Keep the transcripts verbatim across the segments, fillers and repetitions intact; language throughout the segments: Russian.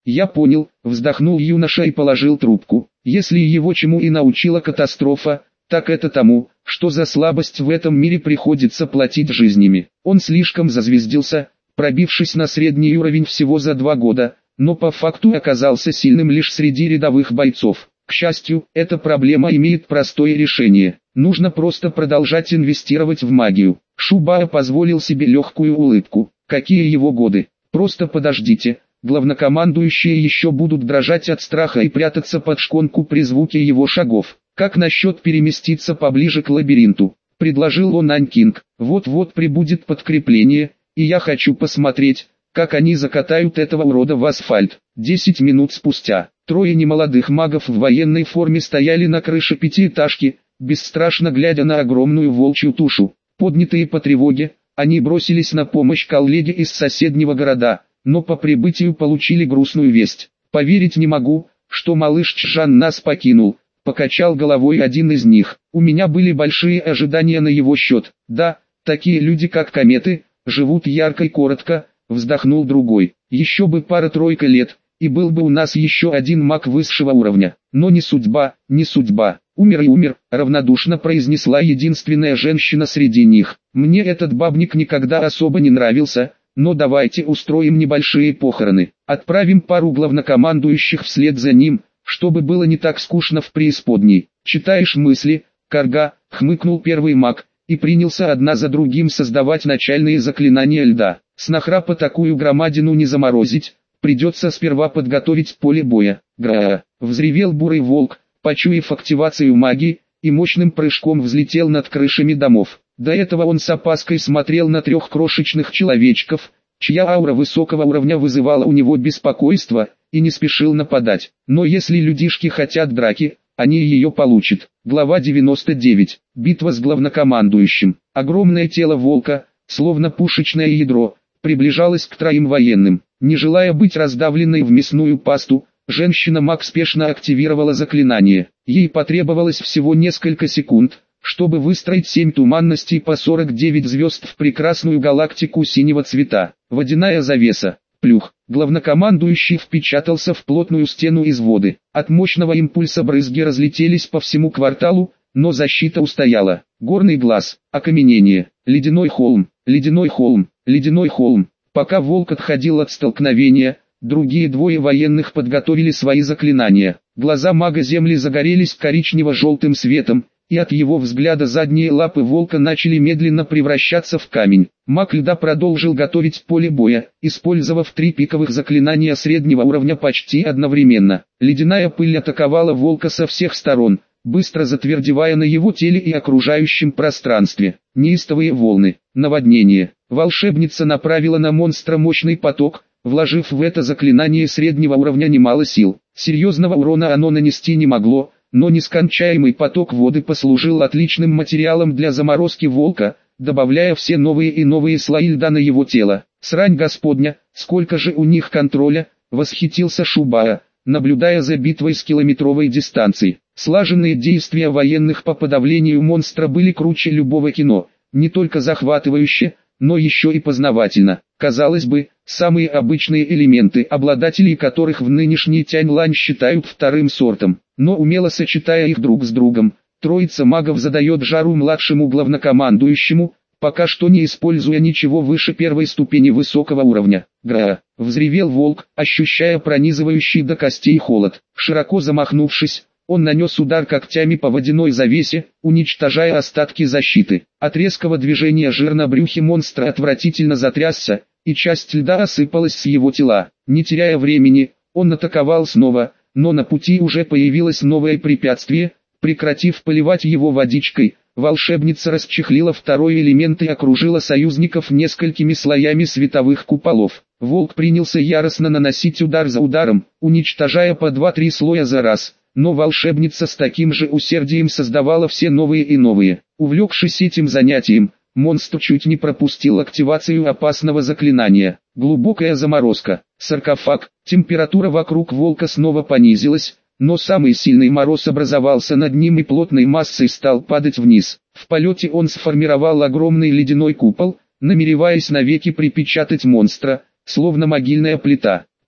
Я понял, вздохнул юноша и положил трубку. Если его чему и научила катастрофа, так это тому, что за слабость в этом мире приходится платить жизнями. Он слишком зазвездился, пробившись на средний уровень всего за два года, но по факту оказался сильным лишь среди рядовых бойцов. К счастью, эта проблема имеет простое решение. Нужно просто продолжать инвестировать в магию. Шубара позволил себе легкую улыбку. Какие его годы? Просто подождите. Главнокомандующие еще будут дрожать от страха и прятаться под шконку при звуке его шагов. Как насчет переместиться поближе к лабиринту? Предложил он Анькинг. Вот-вот прибудет подкрепление, и я хочу посмотреть, как они закатают этого урода в асфальт. Десять минут спустя, трое немолодых магов в военной форме стояли на крыше пятиэтажки, бесстрашно глядя на огромную волчью тушу. Поднятые по тревоге, они бросились на помощь коллеге из соседнего города, но по прибытию получили грустную весть. «Поверить не могу, что малыш Чжан нас покинул», — покачал головой один из них. «У меня были большие ожидания на его счет. Да, такие люди как кометы, живут ярко и коротко», — вздохнул другой. «Еще бы пара-тройка лет, и был бы у нас еще один маг высшего уровня. Но не судьба, не судьба. Умер и умер», — равнодушно произнесла единственная женщина среди них. «Мне этот бабник никогда особо не нравился, но давайте устроим небольшие похороны. Отправим пару главнокомандующих вслед за ним, чтобы было не так скучно в преисподней». «Читаешь мысли, Карга?» — хмыкнул первый маг, и принялся одна за другим создавать начальные заклинания льда. «С нахрапа такую громадину не заморозить, придется сперва подготовить поле боя». «Гра!» — взревел бурый волк, почуяв активацию магии, и мощным прыжком взлетел над крышами домов. До этого он с опаской смотрел на трех крошечных человечков, чья аура высокого уровня вызывала у него беспокойство, и не спешил нападать. Но если людишки хотят драки, они ее получат. Глава девяносто девять. Битва с главнокомандующим. Огромное тело волка, словно пушечное ядро, приближалось к троим военным. Не желая быть раздавленной в мясную пасту, женщина-маг спешно активировала заклинание. Ей потребовалось всего несколько секунд, чтобы выстроить семь туманностей по сорок девять звезд в прекрасную галактику синего цвета. Водяная завеса. Плюх. Главнокомандующий впечатался в плотную стену из воды. От мощного импульса брызги разлетелись по всему кварталу, но защита устояла. Горный глаз. Окаменение. Ледяной холм. Ледяной холм. Ледяной холм. Пока волк отходил от столкновения, другие двое военных подготовили свои заклинания. Глаза мага земли загорелись коричнево-желтым светом, и от его взгляда задние лапы волка начали медленно превращаться в камень. Маг льда продолжил готовить поле боя, использовав три пиковых заклинания среднего уровня почти одновременно. Ледяная пыль атаковала волка со всех сторон, быстро затвердевая на его теле и окружающем пространстве. Неистовые волны, наводнение. Волшебница направила на монстра мощный поток, вложив в это заклинание среднего уровня немало сил. Серьезного урона оно нанести не могло, но нескончаемый поток воды послужил отличным материалом для заморозки волка, добавляя все новые и новые слои льда на его тело. «Срань господня, сколько же у них контроля!» — восхитился Шубара, наблюдая за битвой с километровой дистанции. Слаженные действия военных по подавлению монстра были круче любого кино, не только захватывающе, но еще и познавательно. Казалось бы, самые обычные элементы, обладателей которых в нынешней Тянь-Лань считают вторым сортом, но умело сочетая их друг с другом, троица магов задает жару младшему главнокомандующему, пока что не используя ничего выше первой ступени высокого уровня. «Гра!» — взревел волк, ощущая пронизывающий до костей холод. Широко замахнувшись, он нанес удар когтями по водяной завесе, уничтожая остатки защиты. От резкого движения жир на брюхе монстра отвратительно затрясся, и часть льда осыпалась с его тела. Не теряя времени, он атаковал снова, но на пути уже появилось новое препятствие. Прекратив поливать его водичкой, волшебница расчехлила второй элемент и окружила союзников несколькими слоями световых куполов. Волк принялся яростно наносить удар за ударом, уничтожая по два-три слоя за раз. Но волшебница с таким же усердием создавала все новые и новые. Увлекшись этим занятием, монстр чуть не пропустил активацию опасного заклинания. Глубокая заморозка. Саркофаг. Температура вокруг волка снова понизилась, но самый сильный мороз образовался над ним и плотной массой стал падать вниз. В полете он сформировал огромный ледяной купол, намереваясь навеки припечатать монстра, словно могильная плита.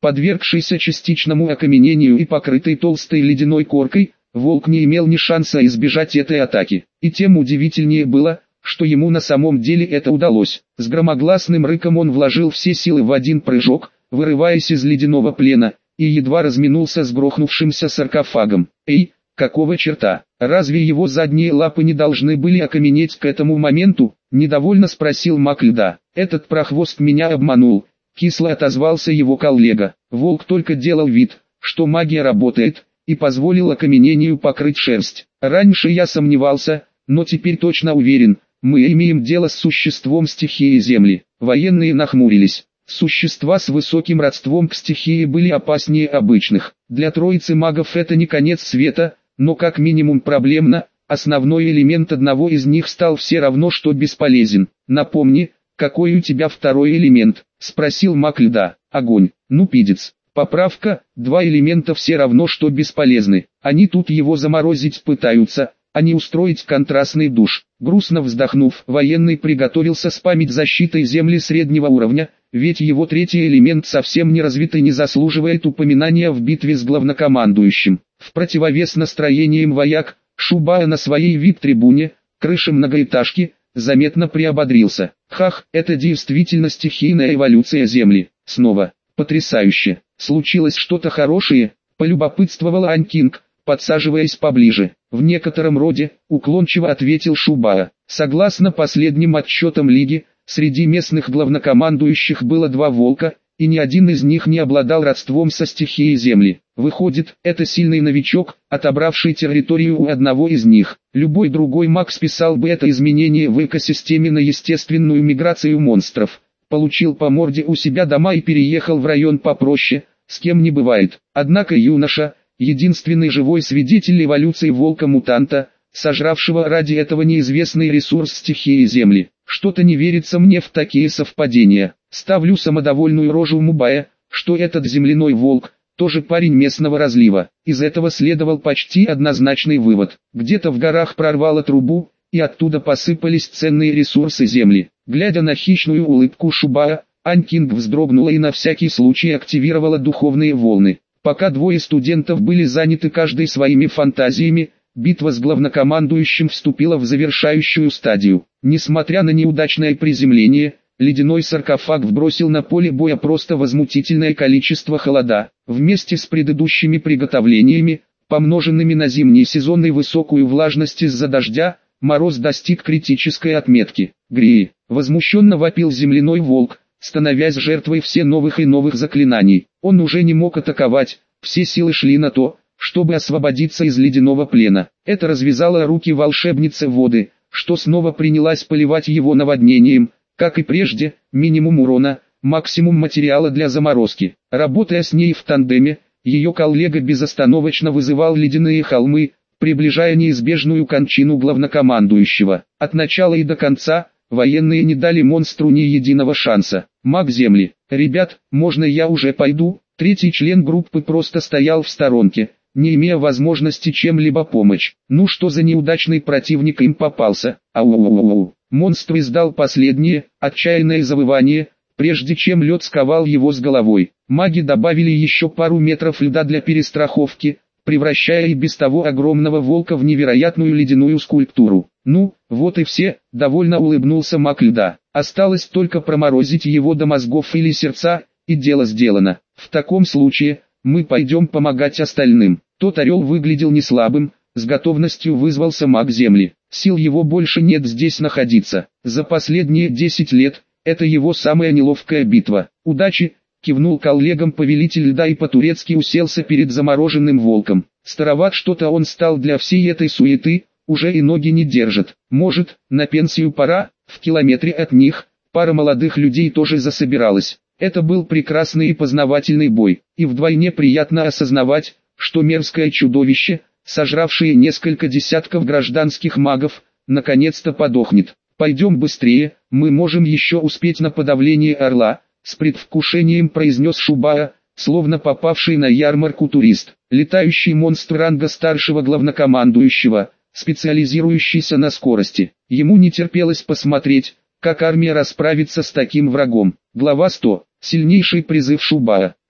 Подвергшийся частичному окаменению и покрытый толстой ледяной коркой, волк не имел ни шанса избежать этой атаки. И тем удивительнее было, что ему на самом деле это удалось. С громогласным рыком он вложил все силы в один прыжок, вырываясь из ледяного плена, и едва разминулся с грохнувшимся саркофагом. «Эй, какого черта? Разве его задние лапы не должны были окаменеть к этому моменту?» — недовольно спросил маг льда. «Этот прохвост меня обманул», — кисло отозвался его коллега. Волк только делал вид, что магия работает, и позволил окаменению покрыть шерсть. «Раньше я сомневался, но теперь точно уверен, мы имеем дело с существом стихии Земли». Военные нахмурились. Существа с высоким родством к стихии были опаснее обычных. Для троицы магов это не конец света, но как минимум проблемно. Основной элемент одного из них стал все равно что бесполезен. «Напомни, какой у тебя второй элемент?» — спросил маг льда. «Огонь». «Ну пидец». Поправка: два элемента все равно что бесполезны. Они тут его заморозить пытаются, а не устроить контрастный душ. Грустно вздохнув, военный приготовился спамить защитой Земли среднего уровня, ведь его третий элемент совсем не развит и не заслуживает упоминания в битве с главнокомандующим. В противовес настроениям вояк, Шубая на своей вип-трибуне, крыше многоэтажки, заметно приободрился. «Хах, это действительно стихийная эволюция Земли. Снова. Потрясающе. Случилось что-то хорошее?» — полюбопытствовал Ань Кинг, подсаживаясь поближе. «В некотором роде», — уклончиво ответил Шубая. Согласно последним отчетам Лиги, среди местных главнокомандующих было два волка, и ни один из них не обладал родством со стихией Земли. Выходит, это сильный новичок, отобравший территорию у одного из них. Любой другой маг списал бы это изменение в экосистеме на естественную миграцию монстров. Получил по морде у себя дома и переехал в район попроще, с кем не бывает. Однако юноша, единственный живой свидетель эволюции волка-мутанта, сожравшего ради этого неизвестный ресурс стихии Земли. Что-то не верится мне в такие совпадения. Ставлю самодовольную рожу Мубая, что этот земляной волк, тоже парень местного разлива. Из этого следовал почти однозначный вывод. Где-то в горах прорвало трубу, и оттуда посыпались ценные ресурсы Земли. Глядя на хищную улыбку Шубая, Ань Кинг вздрогнула и на всякий случай активировала духовные волны. Пока двое студентов были заняты каждый своими фантазиями, битва с главнокомандующим вступила в завершающую стадию. Несмотря на неудачное приземление, ледяной саркофаг вбросил на поле боя просто возмутительное количество холода. Вместе с предыдущими приготовлениями, помноженными на зимний сезон и высокую влажность из-за дождя, мороз достиг критической отметки. «Греи!» — возмущенно вопил земляной волк, становясь жертвой все новых и новых заклинаний. Он уже не мог атаковать, все силы шли на то, чтобы освободиться из ледяного плена. Это развязало руки волшебницы воды, что снова принялась поливать его наводнением. Как и прежде, минимум урона, максимум материала для заморозки. Работая с ней в тандеме, ее коллега безостановочно вызывал ледяные холмы, приближая неизбежную кончину главнокомандующего. От начала и до конца, военные не дали монстру ни единого шанса. Маг Земли: «Ребят, можно я уже пойду?» Третий член группы просто стоял в сторонке, не имея возможности чем-либо помочь. Ну что за неудачный противник им попался? Ау-ау-ау. Монстр издал последнее, отчаянное завывание, прежде чем лед сковал его с головой. Маги добавили еще пару метров льда для перестраховки, превращая и без того огромного волка в невероятную ледяную скульптуру. «Ну, вот и все», — довольно улыбнулся маг льда. «Осталось только проморозить его до мозгов или сердца, и дело сделано. В таком случае, мы пойдем помогать остальным». Тот орел выглядел не слабым, с готовностью вызвался маг Земли. Сил его больше нет здесь находиться. За последние десять лет, это его самая неловкая битва. «Удачи!» — кивнул коллегам повелитель льда и по-турецки уселся перед замороженным волком. Староват что-то он стал для всей этой суеты, уже и ноги не держит. Может, на пенсию пора? В километре от них, пара молодых людей тоже засобиралась. Это был прекрасный и познавательный бой, и вдвойне приятно осознавать, что мерзкое чудовище, сожравшее несколько десятков гражданских магов, наконец-то подохнет. «Пойдем быстрее, мы можем еще успеть на подавление орла», — с предвкушением произнес Шубая, словно попавший на ярмарку турист. Летающий монстр ранга старшего главнокомандующего, специализирующийся на скорости. Ему не терпелось посмотреть, как армия расправится с таким врагом. Глава сто. Сильнейший призыв Шубая.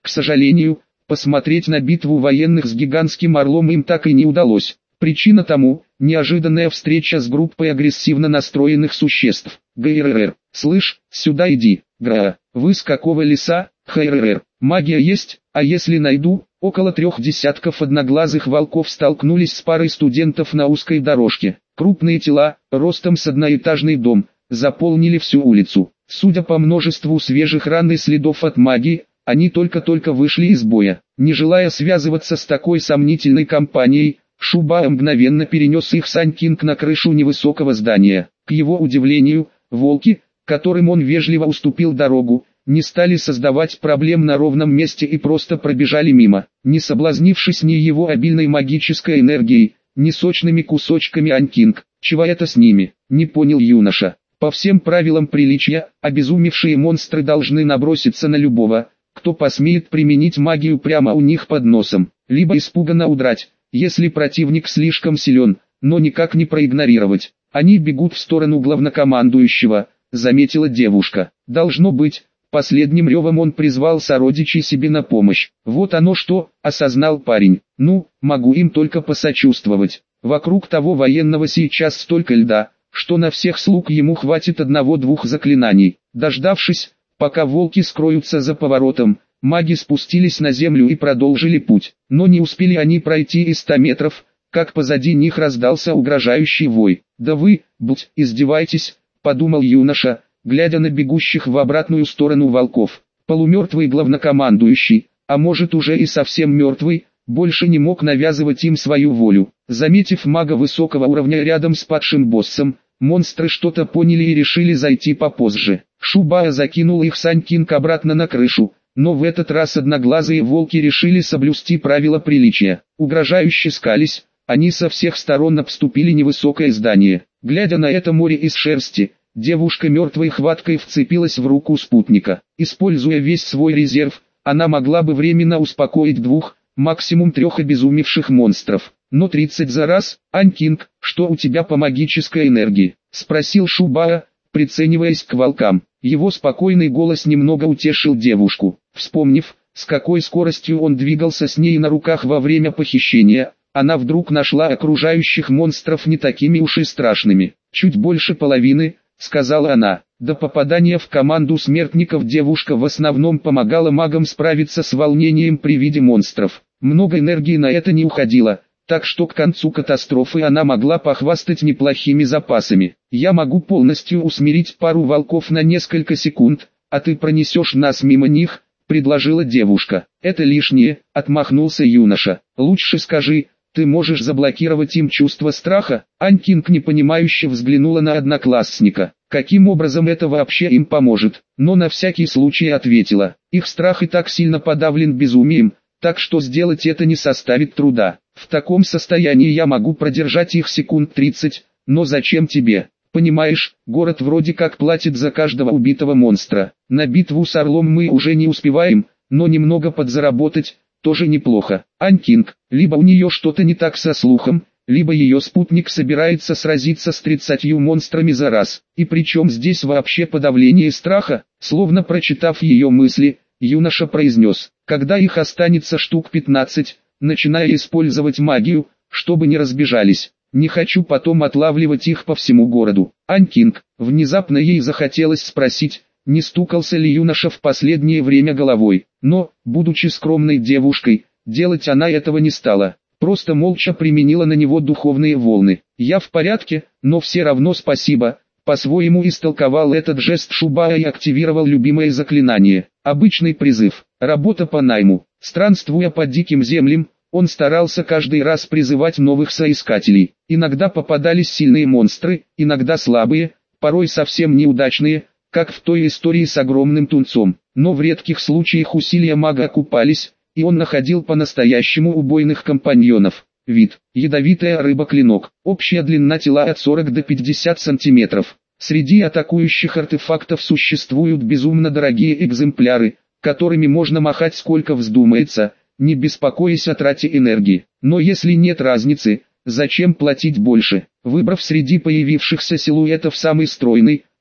К сожалению, посмотреть на битву военных с гигантским орлом им так и не удалось. Причина тому – неожиданная встреча с группой агрессивно настроенных существ. ГРР. «Слышь, сюда иди, Гра. Вы с какого леса?» ХРР. «Магия есть, а если найду?» Около трех десятков одноглазых волков столкнулись с парой студентов на узкой дорожке. Крупные тела, ростом с одноэтажный дом, заполнили всю улицу. Судя по множеству свежих ран и следов от магии, они только-только вышли из боя. Не желая связываться с такой сомнительной компанией, Шубая мгновенно перенес их Сан Кинг на крышу невысокого здания. К его удивлению, волки, которым он вежливо уступил дорогу, не стали создавать проблем на ровном месте и просто пробежали мимо, не соблазнившись ни его обильной магической энергией, ни сочными кусочками Анкинг. Чего это с ними, не понял юноша. По всем правилам приличия, обезумевшие монстры должны наброситься на любого, кто посмеет применить магию прямо у них под носом, либо испуганно удрать, если противник слишком силен, но никак не проигнорировать. Они бегут в сторону главнокомандующего, заметила девушка. Должно быть, последним ревом он призвал сородичей себе на помощь. Вот оно что, осознал парень. Ну, могу им только посочувствовать. Вокруг того военного сейчас столько льда, что на всех слуг ему хватит одного-двух заклинаний. Дождавшись, пока волки скроются за поворотом, маги спустились на землю и продолжили путь. Но не успели они пройти и ста метров, как позади них раздался угрожающий вой. «Да вы, будь, издеваетесь», — подумал юноша, глядя на бегущих в обратную сторону волков. Полумертвый главнокомандующий, а может уже и совсем мертвый, больше не мог навязывать им свою волю. Заметив мага высокого уровня рядом с падшим боссом, монстры что-то поняли и решили зайти попозже. Шубая закинул их Сан Кинг обратно на крышу, но в этот раз одноглазые волки решили соблюсти правила приличия. Угрожающе скались, они со всех сторон обступили невысокое здание. Глядя на это море из шерсти, девушка мертвой хваткой вцепилась в руку спутника. Используя весь свой резерв, она могла бы временно успокоить двух, максимум трех обезумевших монстров. Но тридцать за раз, Анкинг, что у тебя по магической энергии? Спросил Шубая, прицениваясь к волкам. Его спокойный голос немного утешил девушку. Вспомнив, с какой скоростью он двигался с ней на руках во время похищения, она вдруг нашла окружающих монстров не такими уж и страшными. Чуть больше половины, сказала она. До попадания в команду смертников девушка в основном помогала магам справиться с волнением при виде монстров. Много энергии на это не уходило, так что к концу катастрофы она могла похвастать неплохими запасами. «Я могу полностью усмирить пару волков на несколько секунд, а ты пронесешь нас мимо них», — предложила девушка. «Это лишнее», — отмахнулся юноша. «Лучше скажи, ты можешь заблокировать им чувство страха?» Анкинг непонимающе взглянула на одноклассника. Каким образом это вообще им поможет? Но на всякий случай ответила. Их страх и так сильно подавлен безумием, так что сделать это не составит труда. В таком состоянии я могу продержать их секунд тридцать, но зачем тебе? Понимаешь, город вроде как платит за каждого убитого монстра. На битву с орлом мы уже не успеваем, но немного подзаработать тоже неплохо. Анкинг, либо у нее что-то не так со слухом, либо ее спутник собирается сразиться с тридцатью монстрами за раз. И причем здесь вообще подавление страха? Словно прочитав ее мысли, юноша произнес: когда их останется штук пятнадцать, начиная использовать магию, чтобы не разбежались. Не хочу потом отлавливать их по всему городу. Анкинг, внезапно ей захотелось спросить, не стукался ли юноша в последнее время головой. Но, будучи скромной девушкой, делать она этого не стала. Просто молча применила на него духовные волны. «Я в порядке, но все равно спасибо», — по-своему истолковал этот жест Шубая и активировал любимое заклинание. Обычный призыв, работа по найму. Странствуя по диким землям, он старался каждый раз призывать новых соискателей. Иногда попадались сильные монстры, иногда слабые, порой совсем неудачные, как в той истории с огромным тунцом. Но в редких случаях усилия мага окупались, и он находил по-настоящему убойных компаньонов. Вид: ядовитая рыба-клинок. Общая длина тела от сорока до пятидесяти сантиметров. Среди атакующих артефактов существуют безумно дорогие экземпляры, которыми можно махать сколько вздумается, не беспокоясь о трате энергии. Но если нет разницы, зачем платить больше? Выбрав среди появившихся силуэтов самый стройный,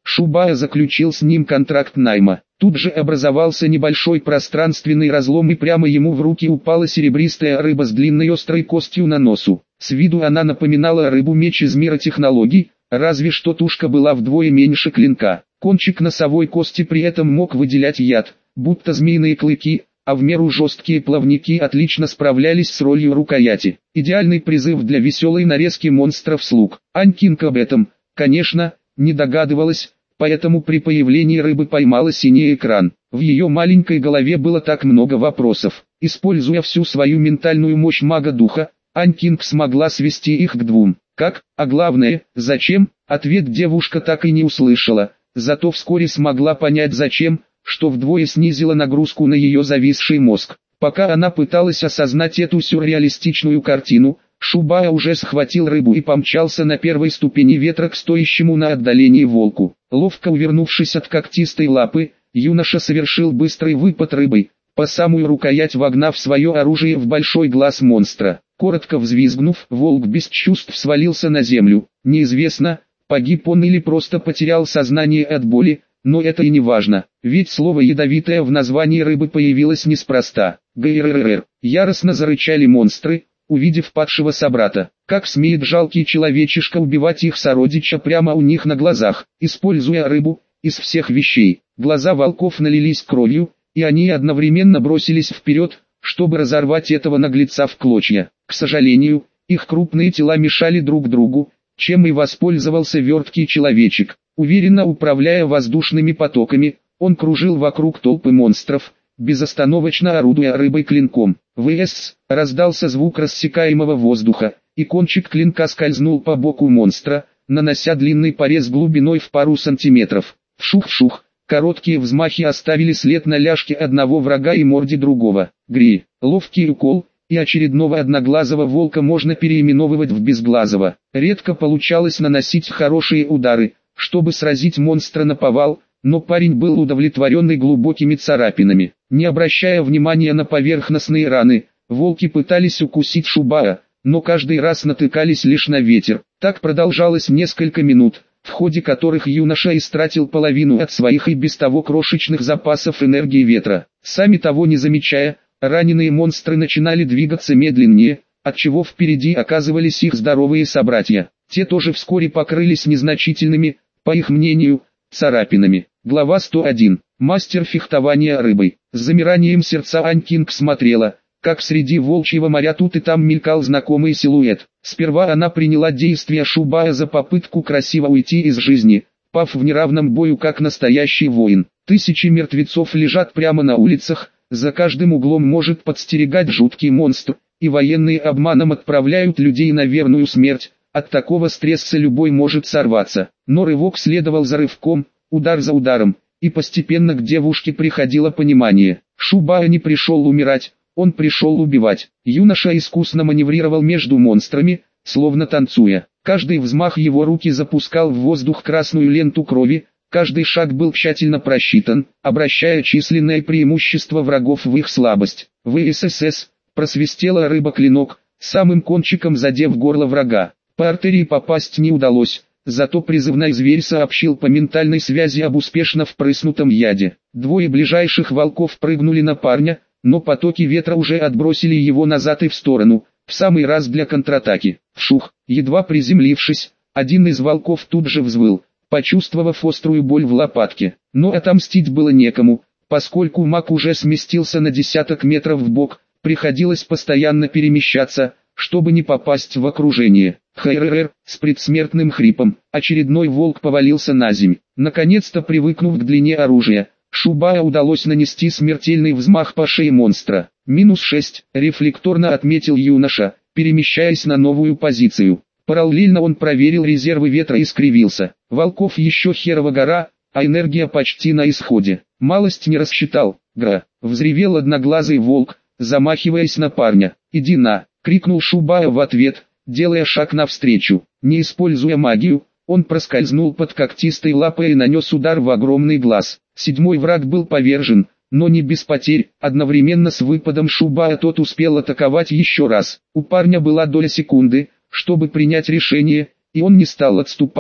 Шубая заключил с ним контракт найма. Тут же образовался небольшой пространственный разлом, и прямо ему в руки упала серебристая рыба с длинной острой костью на носу. С виду она напоминала рыбу-меч из мира технологий, разве что тушка была вдвое меньше клинка. Кончик носовой кости при этом мог выделять яд, будто змеиные клыки, а в меру жесткие плавники отлично справлялись с ролью рукояти. Идеальный призыв для веселой нарезки монстров-слуг. Ань Кинг об этом, конечно, не догадывалась, поэтому при появлении рыбы поймала синий экран. В ее маленькой голове было так много вопросов. Используя всю свою ментальную мощь мага-духа, Ань Кинг смогла свести их к двум. Как, а главное, зачем, ответ девушка так и не услышала, зато вскоре смогла понять зачем, что вдвое снизило нагрузку на ее зависший мозг. Пока она пыталась осознать эту сюрреалистичную картину, Шубая уже схватил рыбу и помчался на первой ступени ветра к стоящему на отдалении волку. Ловко увернувшись от когтистой лапы, юноша совершил быстрый выпад рыбой, по самую рукоять вогнав свое оружие в большой глаз монстра. Коротко взвизгнув, волк без чувств свалился на землю. Неизвестно, погиб он или просто потерял сознание от боли, но это и не важно, ведь слово «ядовитое» в названии рыбы появилось неспроста. Гррррр. Яростно зарычали монстры, увидев падшего собрата. Как смеет жалкий человечишка убивать их сородича прямо у них на глазах, используя рыбу, из всех вещей. Глаза волков налились кровью, и они одновременно бросились вперед, чтобы разорвать этого наглеца в клочья. К сожалению, их крупные тела мешали друг другу, чем и воспользовался верткий человечек. Уверенно управляя воздушными потоками, он кружил вокруг толпы монстров, безостановочно орудуя рыбой клинком. «ВС!» — раздался звук рассекаемого воздуха, и кончик клинка скользнул по боку монстра, нанося длинный порез глубиной в пару сантиметров. Вшух-вшух, короткие взмахи оставили след на ляжке одного врага и морде другого. Гри, ловкий укол, и очередного одноглазого волка можно переименовывать в безглазого. Редко получалось наносить хорошие удары, чтобы сразить монстра наповал, но парень был удовлетворенный глубокими царапинами. Не обращая внимания на поверхностные раны, волки пытались укусить Шубая, но каждый раз натыкались лишь на ветер. Так продолжалось несколько минут, в ходе которых юноша истратил половину от своих и без того крошечных запасов энергии ветра. Сами того не замечая, раненые монстры начинали двигаться медленнее, отчего впереди оказывались их здоровые собратья. Те тоже вскоре покрылись незначительными, по их мнению, царапинами. Глава сто один. Мастер фехтования рыбой. С замиранием сердца Ань Кинг смотрела, как среди волчьего моря тут и там мелькал знакомый силуэт. Сперва она приняла действия Шубая за попытку красиво уйти из жизни, пав в неравном бою как настоящий воин. Тысячи мертвецов лежат прямо на улицах, за каждым углом может подстерегать жуткий монстр, и военные обманом отправляют людей на верную смерть. От такого стресса любой может сорваться. Но рывок следовал за рывком, удар за ударом, и постепенно к девушке приходило понимание. Шубая не пришел умирать, он пришел убивать. Юноша искусно маневрировал между монстрами, словно танцуя. Каждый взмах его руки запускал в воздух красную ленту крови, каждый шаг был тщательно просчитан, обращая численное преимущество врагов в их слабость. ВСС, просвистела рыба-клинок, самым кончиком задев горло врага. По артерии попасть не удалось, зато призывной зверь сообщил по ментальной связи об успешно впрыснутом яде. Двое ближайших волков прыгнули на парня, но потоки ветра уже отбросили его назад и в сторону, в самый раз для контратаки. Вшух, едва приземлившись, один из волков тут же взвыл, почувствовав острую боль в лопатке. Но отомстить было некому, поскольку маг уже сместился на десяток метров вбок, приходилось постоянно перемещаться, чтобы не попасть в окружение. Хайррр, с предсмертным хрипом, очередной волк повалился на земь. Наконец-то привыкнув к длине оружия, Шубая удалось нанести смертельный взмах по шее монстра. Минус шесть, рефлекторно отметил юноша, перемещаясь на новую позицию. Параллельно он проверил резервы ветра и скривился. Волков еще херова гора, а энергия почти на исходе. Малость не рассчитал. Гра, взревел одноглазый волк, замахиваясь на парня. «Иди на!» — крикнул Шубая в ответ, делая шаг навстречу. Не используя магию, он проскользнул под когтистой лапой и нанес удар в огромный глаз. Седьмой враг был повержен, но не без потерь. Одновременно с выпадом Шубая тот успел атаковать еще раз. У парня была доля секунды, чтобы принять решение, и он не стал отступать,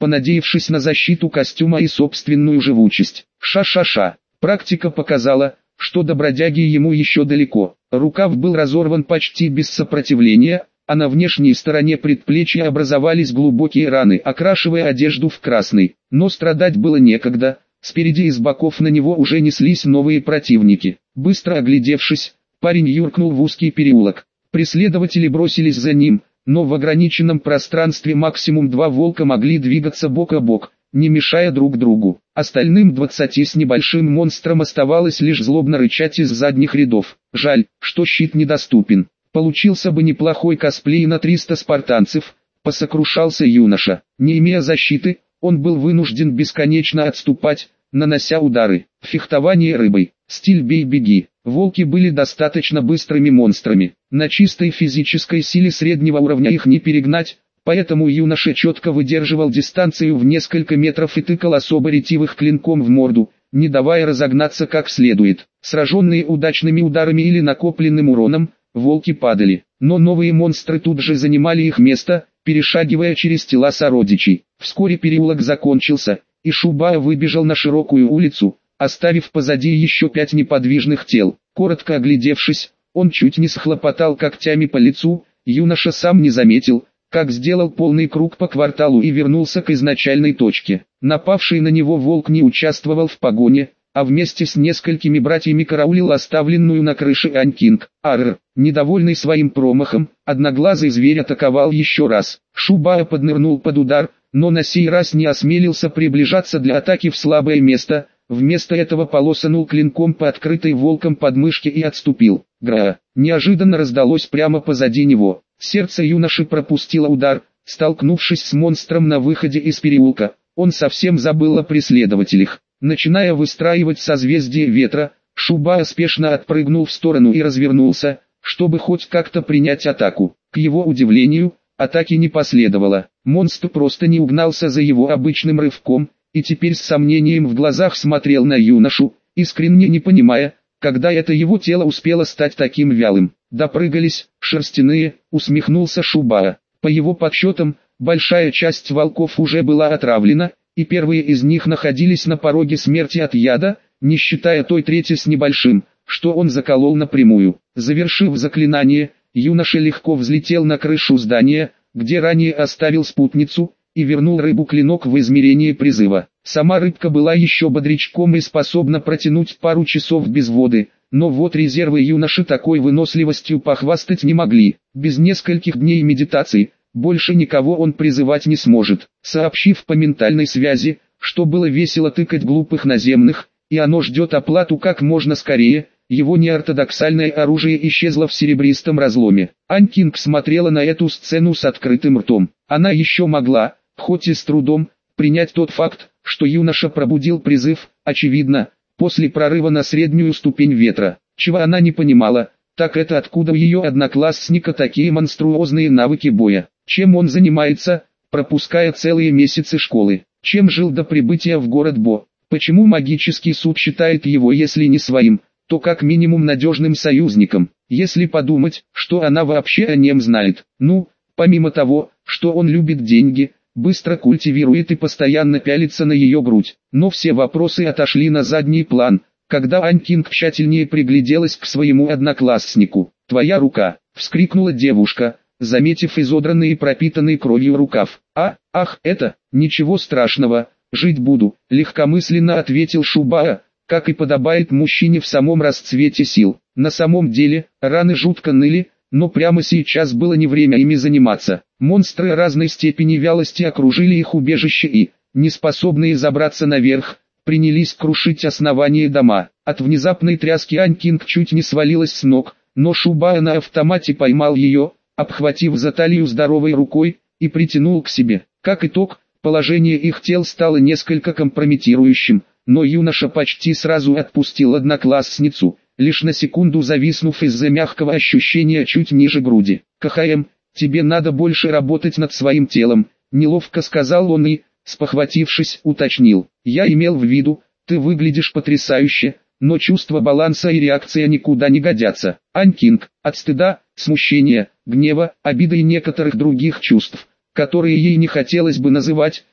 понадеявшись на защиту костюма и собственную живучесть. Ша-ша-ша. Практика показала, что до бродяги ему еще далеко. Рукав был разорван почти без сопротивления, а на внешней стороне предплечья образовались глубокие раны, окрашивая одежду в красный. Но страдать было некогда, спереди и с боков на него уже неслись новые противники. Быстро оглядевшись, парень юркнул в узкий переулок. Преследователи бросились за ним, но в ограниченном пространстве максимум два волка могли двигаться бок о бок, не мешая друг другу. Остальным двадцати с небольшим монстрам оставалось лишь злобно рычать из задних рядов. Жаль, что щит недоступен. Получился бы неплохой косплей на триста спартанцев, посокрушался юноша. Не имея защиты, он был вынужден бесконечно отступать, нанося удары. Фехтование рыбой. Стиль бей-беги. Волки были достаточно быстрыми монстрами. На чистой физической силе среднего уровня их не перегнать, поэтому юноша четко выдерживал дистанцию в несколько метров и тыкал особо ретивых клинком в морду, не давая разогнаться как следует. Сраженные удачными ударами или накопленным уроном, волки падали, но новые монстры тут же занимали их место, перешагивая через тела сородичей. Вскоре переулок закончился, и Шубая выбежал на широкую улицу, оставив позади еще пять неподвижных тел. Коротко оглядевшись, он чуть не схлопотал когтями по лицу, юноша сам не заметил, как сделал полный круг по кварталу и вернулся к изначальной точке. Напавший на него волк не участвовал в погоне, а вместе с несколькими братьями караулил оставленную на крыше Анькинг. Арр, недовольный своим промахом, одноглазый зверь атаковал еще раз. Шубая поднырнул под удар, но на сей раз не осмелился приближаться для атаки в слабое место, вместо этого полосанул клинком по открытой волком подмышке и отступил. Гра! Неожиданно раздалось прямо позади него. Сердце юноши пропустило удар, столкнувшись с монстром на выходе из переулка. Он совсем забыл о преследователях. Начиная выстраивать созвездие ветра, Шубая спешно отпрыгнул в сторону и развернулся, чтобы хоть как-то принять атаку. К его удивлению, атаки не последовало. Монстр просто не угнался за его обычным рывком, и теперь с сомнением в глазах смотрел на юношу, искренне не понимая, когда это его тело успело стать таким вялым. «Допрыгались, шерстяные», — усмехнулся Шубая. По его подсчетам, большая часть волков уже была отравлена, и первые из них находились на пороге смерти от яда, не считая той трети с небольшим, что он заколол напрямую. Завершив заклинание, юноша легко взлетел на крышу здания, где ранее оставил спутницу, и вернул рыбу клинок в измерение призыва. Сама рыбка была еще бодрячком и способна протянуть пару часов без воды, но вот резервы юноши такой выносливостью похвастать не могли. Без нескольких дней медитации, больше никого он призывать не сможет. Сообщив по ментальной связи, что было весело тыкать глупых наземных, и оно ждет оплату как можно скорее, его неортодоксальное оружие исчезло в серебристом разломе. Анькинг смотрела на эту сцену с открытым ртом. Она еще могла, хоть и с трудом, принять тот факт, что юноша пробудил призыв, очевидно, после прорыва на среднюю ступень ветра. Чего она не понимала, так это откуда у ее одноклассника такие монструозные навыки боя. Чем он занимается, пропуская целые месяцы школы? Чем жил до прибытия в город Бо? Почему магический суд считает его, если не своим, то как минимум надежным союзником? Если подумать, что она вообще о нем знает. Ну, помимо того, что он любит деньги, быстро культивирует и постоянно пялится на ее грудь. Но все вопросы отошли на задний план, когда Анькинг тщательнее пригляделась к своему однокласснику. «Твоя рука!» — вскрикнула девушка, заметив изодранный и пропитанный кровью рукав. «А, ах, это, ничего страшного, жить буду», — легкомысленно ответил Шубая, как и подобает мужчине в самом расцвете сил. На самом деле, раны жутко ныли, но прямо сейчас было не время ими заниматься. Монстры разной степени вялости окружили их убежище и, неспособные забраться наверх, принялись крушить основание дома. От внезапной тряски Анькинг чуть не свалилась с ног, но Шубая на автомате поймал ее, обхватив за талию здоровой рукой, и притянул к себе. Как итог, положение их тел стало несколько компрометирующим, но юноша почти сразу отпустил одноклассницу, лишь на секунду зависнув из-за мягкого ощущения чуть ниже груди. «КХМ, тебе надо больше работать над своим телом», — неловко сказал он и, спохватившись, уточнил. «Я имел в виду, ты выглядишь потрясающе, но чувство баланса и реакция никуда не годятся». Анькинг, от стыда, смущения, гнева, обиды и некоторых других чувств, которые ей не хотелось бы называть,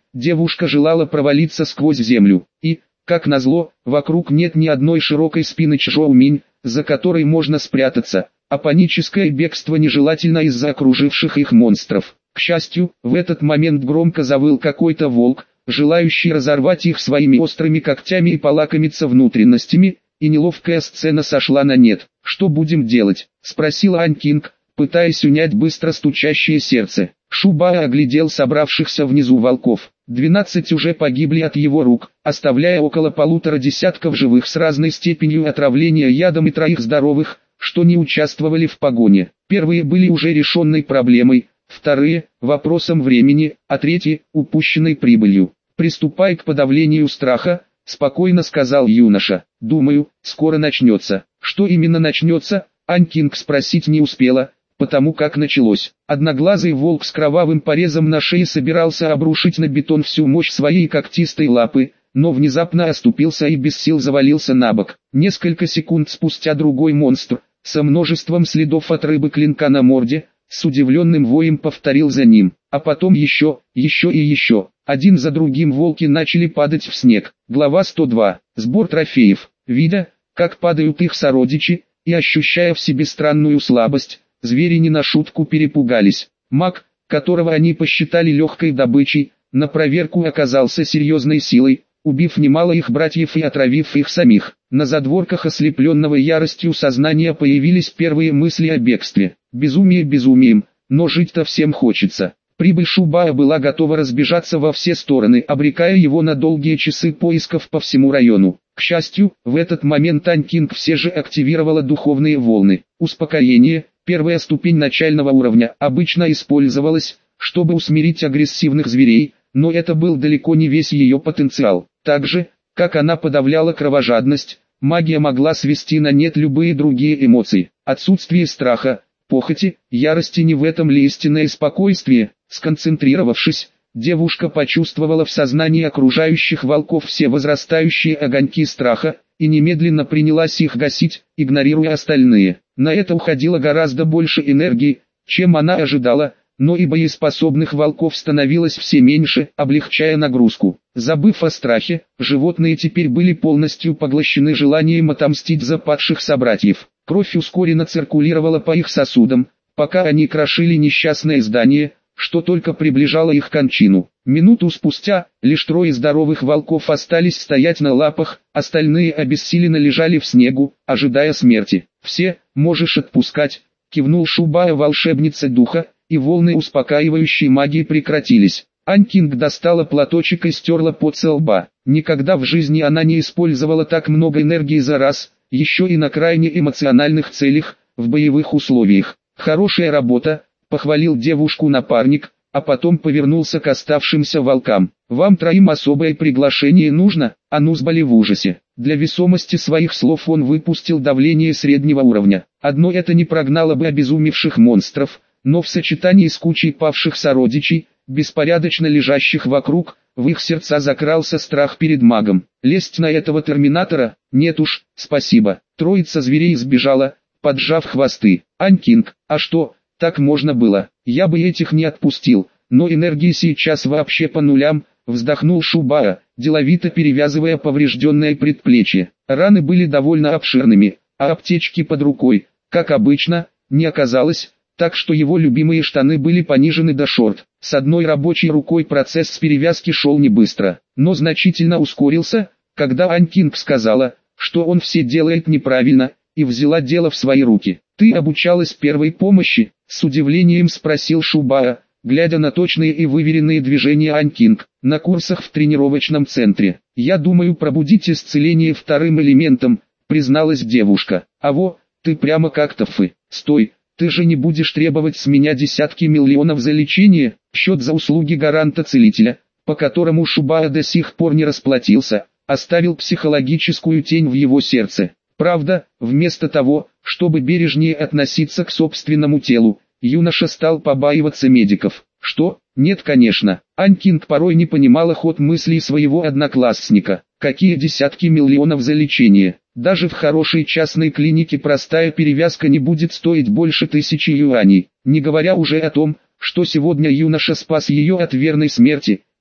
девушка желала провалиться сквозь землю. И, как назло, вокруг нет ни одной широкой спины Чжоуминь, за которой можно спрятаться, а паническое бегство нежелательно из-за окруживших их монстров. К счастью, в этот момент громко завыл какой-то волк, желающий разорвать их своими острыми когтями и полакомиться внутренностями, и неловкая сцена сошла на нет. «Что будем делать?» – спросила Ань Кинг, пытаясь унять быстро стучащее сердце. Шубао оглядел собравшихся внизу волков. Двенадцать уже погибли от его рук, оставляя около полутора десятков живых с разной степенью отравления ядом и троих здоровых, что не участвовали в погоне. Первые были уже решенной проблемой, вторые – вопросом времени, а третьи – упущенной прибылью. «Приступай к подавлению страха», – спокойно сказал юноша. «Думаю, скоро начнется». Что именно начнется, Ань Кинг спросить не успела, потому как началось. Одноглазый волк с кровавым порезом на шее собирался обрушить на бетон всю мощь своей когтистой лапы, но внезапно оступился и без сил завалился на бок. Несколько секунд спустя другой монстр, со множеством следов от рыбы клинка на морде, с удивленным воем повторил за ним, а потом еще, еще и еще. Один за другим волки начали падать в снег. Глава сто два. Сбор трофеев. Видя, как падают их сородичи, и ощущая в себе странную слабость, звери не на шутку перепугались. Маг, которого они посчитали легкой добычей, на проверку оказался серьезной силой, убив немало их братьев и отравив их самих. На задворках ослепленного яростью сознания появились первые мысли о бегстве. Безумие безумием, но жить-то всем хочется. Прибыль Шубао была готова разбежаться во все стороны, обрекая его на долгие часы поисков по всему району. К счастью, в этот момент Ань Кинг все же активировала духовные волны. Успокоение, первая ступень начального уровня, обычно использовалась, чтобы усмирить агрессивных зверей, но это был далеко не весь ее потенциал. Так же, как она подавляла кровожадность, магия могла свести на нет любые другие эмоции. Отсутствие страха, похоти, ярости, не в этом ли истинное спокойствие? Сконцентрировавшись, девушка почувствовала в сознании окружающих волков все возрастающие огоньки страха, и немедленно принялась их гасить, игнорируя остальные. На это уходило гораздо больше энергии, чем она ожидала, но и боеспособных волков становилось все меньше, облегчая нагрузку. Забыв о страхе, животные теперь были полностью поглощены желанием отомстить за падших собратьев. Кровь ускоренно циркулировала по их сосудам, пока они крошили несчастное здание, что только приближало их кончину. Минуту спустя, лишь трое здоровых волков остались стоять на лапах, остальные обессиленно лежали в снегу, ожидая смерти. «Все, можешь отпускать», — кивнул Шубао волшебница духа, и волны успокаивающей магии прекратились. Ань Кинг достала платочек и стерла пот со лба. Никогда в жизни она не использовала так много энергии за раз, еще и на крайне эмоциональных целях, в боевых условиях. «Хорошая работа», — похвалил девушку напарник, а потом повернулся к оставшимся волкам. «Вам троим особое приглашение нужно?» Анус были в ужасе. Для весомости своих слов он выпустил давление среднего уровня. Одно это не прогнало бы обезумевших монстров, но в сочетании с кучей павших сородичей, беспорядочно лежащих вокруг, в их сердца закрался страх перед магом. Лезть на этого терминатора? Нет уж, спасибо. Троица зверей сбежала, поджав хвосты. Ань Кинг, а что, так можно было? Я бы этих не отпустил, но энергии сейчас вообще по нулям, вздохнул Шубао, деловито перевязывая поврежденное предплечье. Раны были довольно обширными, а аптечки под рукой, как обычно, не оказалось, так что его любимые штаны были понижены до шорт. С одной рабочей рукой процесс с перевязки шел не быстро, но значительно ускорился, когда Ань Кинг сказала, что он все делает неправильно, и взяла дело в свои руки. «Ты обучалась первой помощи?» — с удивлением спросил Шубао, глядя на точные и выверенные движения Ань Кинг. «На курсах в тренировочном центре. Я думаю пробудить исцеление вторым элементом», — призналась девушка. «А во, ты прямо как Тафы. Стой, ты же не будешь требовать с меня десятки миллионов за лечение?» Счет за услуги гаранта-целителя, по которому Шубао до сих пор не расплатился, оставил психологическую тень в его сердце. Правда, вместо того, чтобы бережнее относиться к собственному телу, юноша стал побаиваться медиков. Что? Нет, конечно. Ань Кинг порой не понимала ход мыслей своего одноклассника. Какие десятки миллионов за лечение? Даже в хорошей частной клинике простая перевязка не будет стоить больше тысячи юаней. Не говоря уже о том, что сегодня юноша спас ее от верной смерти,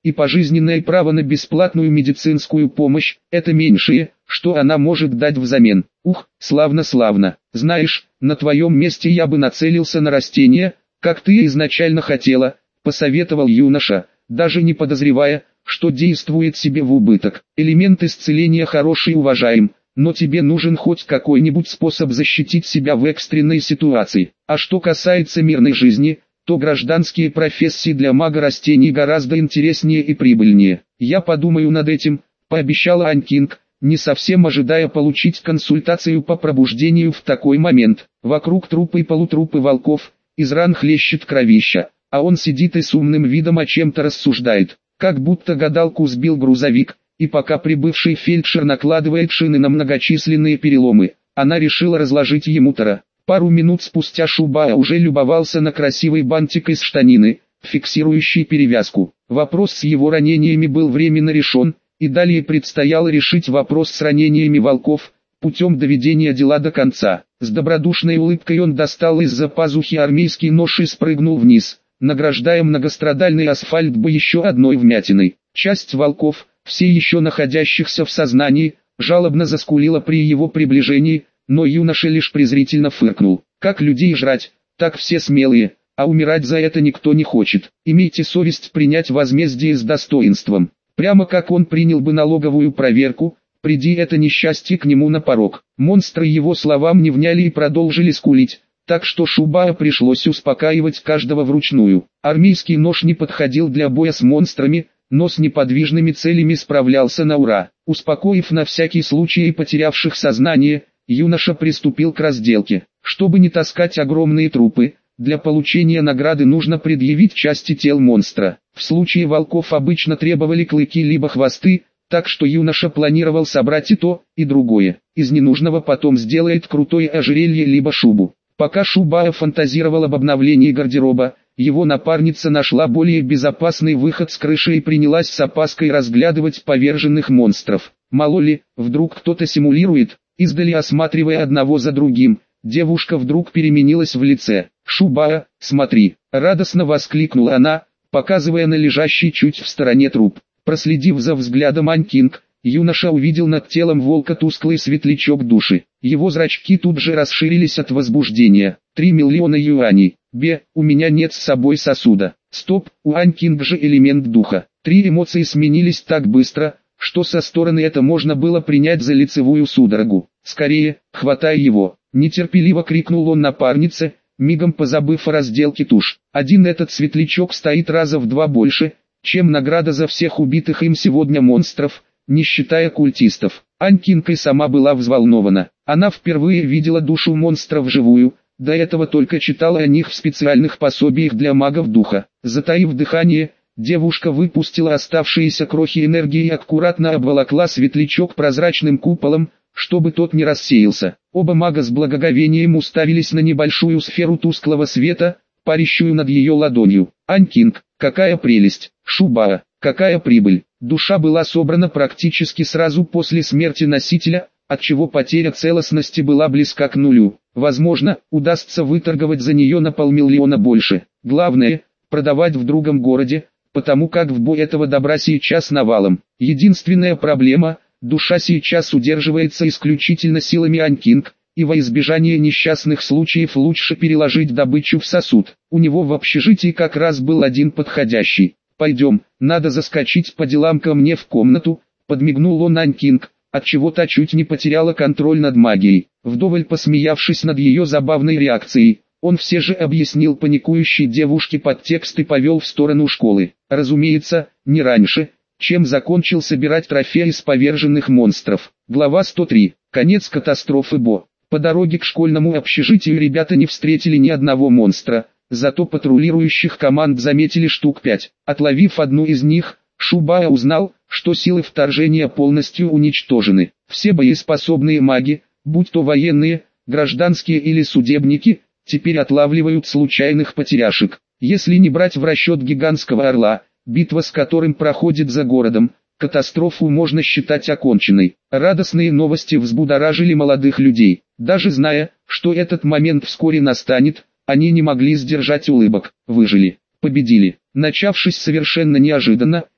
и пожизненное право на бесплатную медицинскую помощь – это меньшее, что она может дать взамен. Ух, славно-славно. Знаешь, на твоем месте я бы нацелился на растения, как ты изначально хотела, посоветовал юноша, даже не подозревая, что действует себе в убыток. Элемент исцеления хороший и уважаем, но тебе нужен хоть какой-нибудь способ защитить себя в экстренной ситуации. А что касается мирной жизни, то гражданские профессии для мага растений гораздо интереснее и прибыльнее. Я подумаю над этим, пообещала Анькинг, не совсем ожидая получить консультацию по пробуждению в такой момент. Вокруг трупы и полутрупы волков, из ран хлещет кровища, а он сидит и с умным видом о чем-то рассуждает, как будто гадалку сбил грузовик, и пока прибывший фельдшер накладывает шины на многочисленные переломы, она решила разложить ему тара. Пару минут спустя Шубая уже любовался на красивый бантик из штанины, фиксирующий перевязку. Вопрос с его ранениями был временно решен, и далее предстояло решить вопрос с ранениями волков, путем доведения дела до конца. С добродушной улыбкой он достал из-за пазухи армейский нож и спрыгнул вниз, награждая многострадальный асфальт бы еще одной вмятиной. Часть волков, все еще находящихся в сознании, жалобно заскулила при его приближении, но юноша лишь презрительно фыркнул. Как людей жрать, так все смелые, а умирать за это никто не хочет. Имейте совесть принять возмездие с достоинством. Прямо как он принял бы налоговую проверку, приди это несчастье к нему на порог. Монстры его словам не вняли и продолжили скулить, так что Шубая пришлось успокаивать каждого вручную. Армейский нож не подходил для боя с монстрами, но с неподвижными целями справлялся на ура. Успокоив на всякий случай потерявших сознание, юноша приступил к разделке. Чтобы не таскать огромные трупы, для получения награды нужно предъявить части тел монстра. В случае волков обычно требовали клыки либо хвосты, так что юноша планировал собрать и то, и другое. Из ненужного потом сделает крутое ожерелье либо шубу. Пока Шубая фантазировал об обновлении гардероба, его напарница нашла более безопасный выход с крыши и принялась с опаской разглядывать поверженных монстров. Мало ли, вдруг кто-то симулирует. Издали осматривая одного за другим, девушка вдруг переменилась в лице. «Шубая, смотри!» — радостно воскликнула она, показывая на лежащий чуть в стороне труп. Проследив за взглядом Анькинг, юноша увидел над телом волка тусклый светлячок души. Его зрачки тут же расширились от возбуждения. Три миллиона юаней. Б. У меня нет с собой сосуда. Стоп, у Анькинг же элемент духа. Три эмоции сменились так быстро, что со стороны это можно было принять за лицевую судорогу. «Скорее, хватай его!» — нетерпеливо крикнул он напарнице, мигом позабыв о разделке туш. Один этот светлячок стоит раза в два больше, чем награда за всех убитых им сегодня монстров, не считая культистов. Анькинг и сама была взволнована. Она впервые видела душу монстра вживую, до этого только читала о них в специальных пособиях для магов духа. Затаив дыхание, девушка выпустила оставшиеся крохи энергии и аккуратно обволокла светлячок прозрачным куполом, чтобы тот не рассеялся. Оба мага с благоговением уставились на небольшую сферу тусклого света, парящую над ее ладонью. Анькинг, какая прелесть! Шубая, какая прибыль! Душа была собрана практически сразу после смерти носителя, отчего потеря целостности была близка к нулю. Возможно, удастся выторговать за нее на полмиллиона больше. Главное, продавать в другом городе, потому как в бой этого добра сейчас навалом. Единственная проблема – душа сейчас удерживается исключительно силами Анькинг, и во избежание несчастных случаев лучше переложить добычу в сосуд. У него в общежитии как раз был один подходящий. «Пойдем, надо заскочить по делам ко мне в комнату», — подмигнул он Анькинг, отчего та чуть не потеряла контроль над магией. Вдоволь посмеявшись над ее забавной реакцией, он все же объяснил паникующей девушке подтекст и повел в сторону школы. Разумеется, не раньше, чем закончил собирать трофеи из поверженных монстров. Глава сто три. Конец катастрофы Бо. По дороге к школьному общежитию ребята не встретили ни одного монстра, зато патрулирующих команд заметили штук пять. Отловив одну из них, Шубая узнал, что силы вторжения полностью уничтожены. Все боеспособные маги, будь то военные, гражданские или судебники, теперь отлавливают случайных потеряшек. Если не брать в расчет гигантского орла, битва с которым проходит за городом, катастрофу можно считать оконченной. Радостные новости взбудоражили молодых людей. Даже зная, что этот момент вскоре настанет, они не могли сдержать улыбок. Выжили, победили. Начавшись совершенно неожиданно,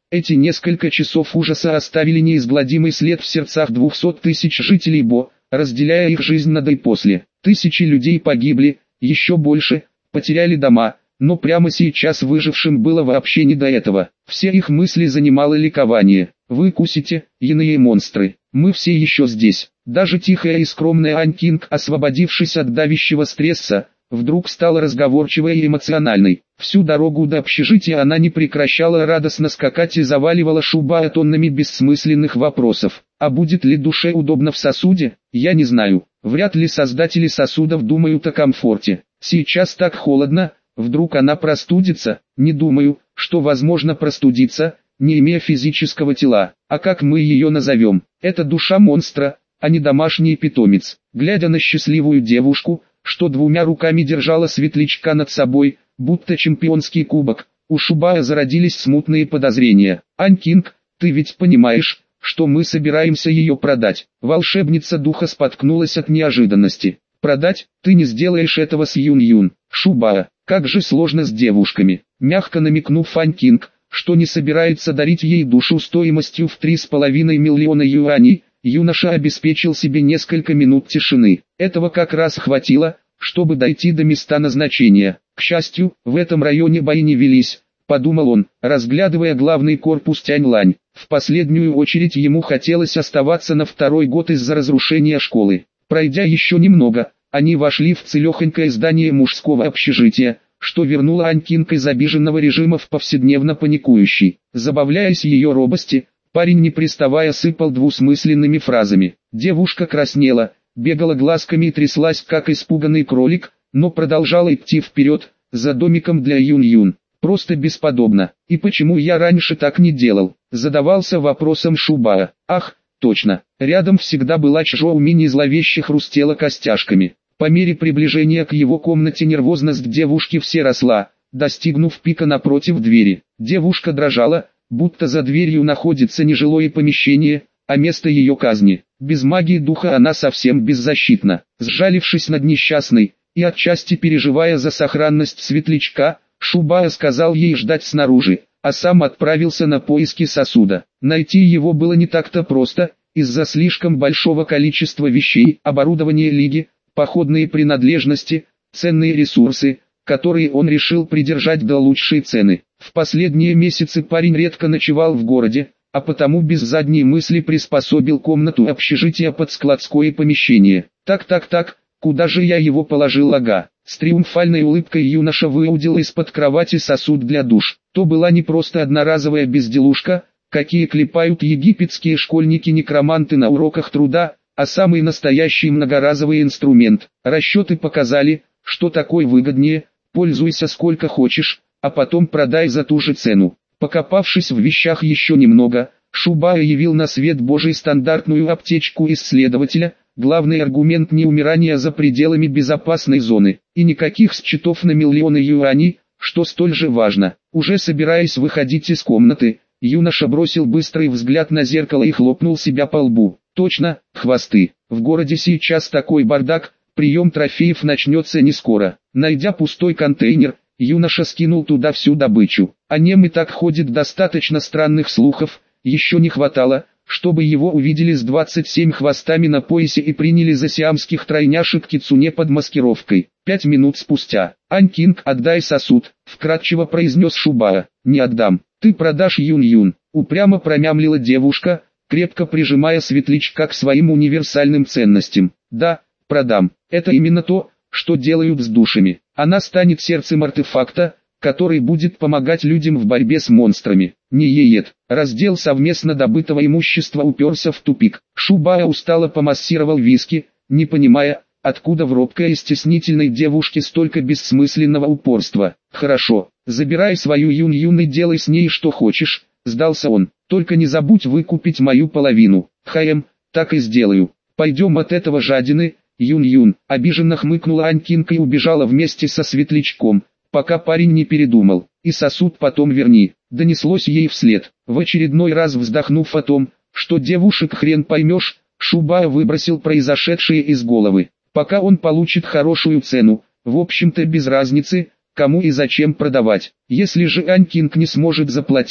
Эти несколько часов ужаса оставили неизгладимый след в сердцах двухсот тысяч жителей Бо, разделяя их жизнь на до и после. Тысячи людей погибли, еще больше, потеряли дома, но прямо сейчас выжившим было вообще не до этого. Все их мысли занимало ликование. «Выкусите, иные монстры, мы все еще здесь». Даже тихая и скромная Ань Кинг, освободившись от давящего стресса, вдруг стала разговорчивой и эмоциональной. Всю дорогу до общежития она не прекращала радостно скакать и заваливала Шубая тоннами бессмысленных вопросов. А будет ли душе удобно в сосуде? Я не знаю. Вряд ли создатели сосудов думают о комфорте. Сейчас так холодно, вдруг она простудится? Не думаю, что возможно простудиться, не имея физического тела. А как мы ее назовем? Это душа монстра, а не домашний питомец. Глядя на счастливую девушку, что двумя руками держала светлячка над собой, будто чемпионский кубок, у Шубая зародились смутные подозрения. «Ань Кинг, ты ведь понимаешь, что мы собираемся ее продать?» Волшебница духа споткнулась от неожиданности. «Продать? Ты не сделаешь этого с Юн-Юн. Шубая, как же сложно с девушками». Мягко намекнув Ань Кинг, что не собирается дарить ей душу стоимостью в три с половиной миллиона юаней, юноша обеспечил себе несколько минут тишины. Этого как раз хватило, чтобы дойти до места назначения. К счастью, в этом районе бои не велись, подумал он, разглядывая главный корпус Тяньлань. В последнюю очередь ему хотелось оставаться на второй год из-за разрушения школы. Пройдя еще немного, они вошли в целехонькое здание мужского общежития, что вернуло Ань Кинг из обиженного режима в повседневно паникующий. Забавляясь ее робости, парень не приставая сыпал двусмысленными фразами. Девушка краснела, бегала глазками и тряслась как испуганный кролик, но продолжала идти вперед, за домиком для Юн-Юн. Просто бесподобно. И почему я раньше так не делал? Задавался вопросом Шубая. Ах, точно. Рядом всегда была Чжоу Минь и зловеще хрустела костяшками. По мере приближения к его комнате нервозность девушки все росла, достигнув пика напротив двери. Девушка дрожала, будто за дверью находится не жилое помещение, а место ее казни. Без магии духа она совсем беззащитна. Сжалившись над несчастной, и отчасти переживая за сохранность светлячка, Шубая сказал ей ждать снаружи, а сам отправился на поиски сосуда. Найти его было не так-то просто, из-за слишком большого количества вещей, оборудования лиги, походные принадлежности, ценные ресурсы, которые он решил придержать до лучшей цены. В последние месяцы парень редко ночевал в городе, а потому без задней мысли приспособил комнату общежития под складское помещение. Так-так-так, куда же я его положил, ага? С триумфальной улыбкой юноша выудил из-под кровати сосуд для душ. То была не просто одноразовая безделушка, какие клепают египетские школьники-некроманты на уроках труда, а самый настоящий многоразовый инструмент. Расчеты показали, что такой выгоднее, пользуйся сколько хочешь, а потом продай за ту же цену. Покопавшись в вещах еще немного, Шубая явил на свет Божий стандартную аптечку исследователя, главный аргумент не умирания за пределами безопасной зоны, и никаких счетов на миллионы юаней, что столь же важно. Уже собираясь выходить из комнаты, юноша бросил быстрый взгляд на зеркало и хлопнул себя по лбу. Точно, хвосты. В городе сейчас такой бардак, прием трофеев начнется не скоро. Найдя пустой контейнер, юноша скинул туда всю добычу. О нем и так ходит достаточно странных слухов, еще не хватало, чтобы его увидели с двадцать семь хвостами на поясе и приняли за сиамских тройняшек кицуне под маскировкой. Пять минут спустя. «Ань Кинг, отдай сосуд», — вкратчиво произнес Шубая. «Не отдам, ты продашь Юн-Юн», — упрямо промямлила девушка, крепко прижимая светлячка к своим универсальным ценностям. «Да, продам, это именно то, что делают с душами. Она станет сердцем артефакта, который будет помогать людям в борьбе с монстрами». Не еет. Раздел совместно добытого имущества уперся в тупик. Шубая устало помассировал виски, не понимая, откуда в робкой и стеснительной девушке столько бессмысленного упорства. «Хорошо, забирай свою Юн-Юн и делай с ней что хочешь», — сдался он. «Только не забудь выкупить мою половину». «Хаем, так и сделаю. Пойдем от этого жадины, Юн-Юн». Обиженно хмыкнула Ань Кинг и убежала вместе со светлячком, пока парень не передумал. «И сосуд потом верни», — донеслось ей вслед. В очередной раз вздохнув о том, что девушек хрен поймешь, Шубая выбросил произошедшее из головы. Пока он получит хорошую цену, в общем-то без разницы, кому и зачем продавать. Если же Ань Кинг не сможет заплатить,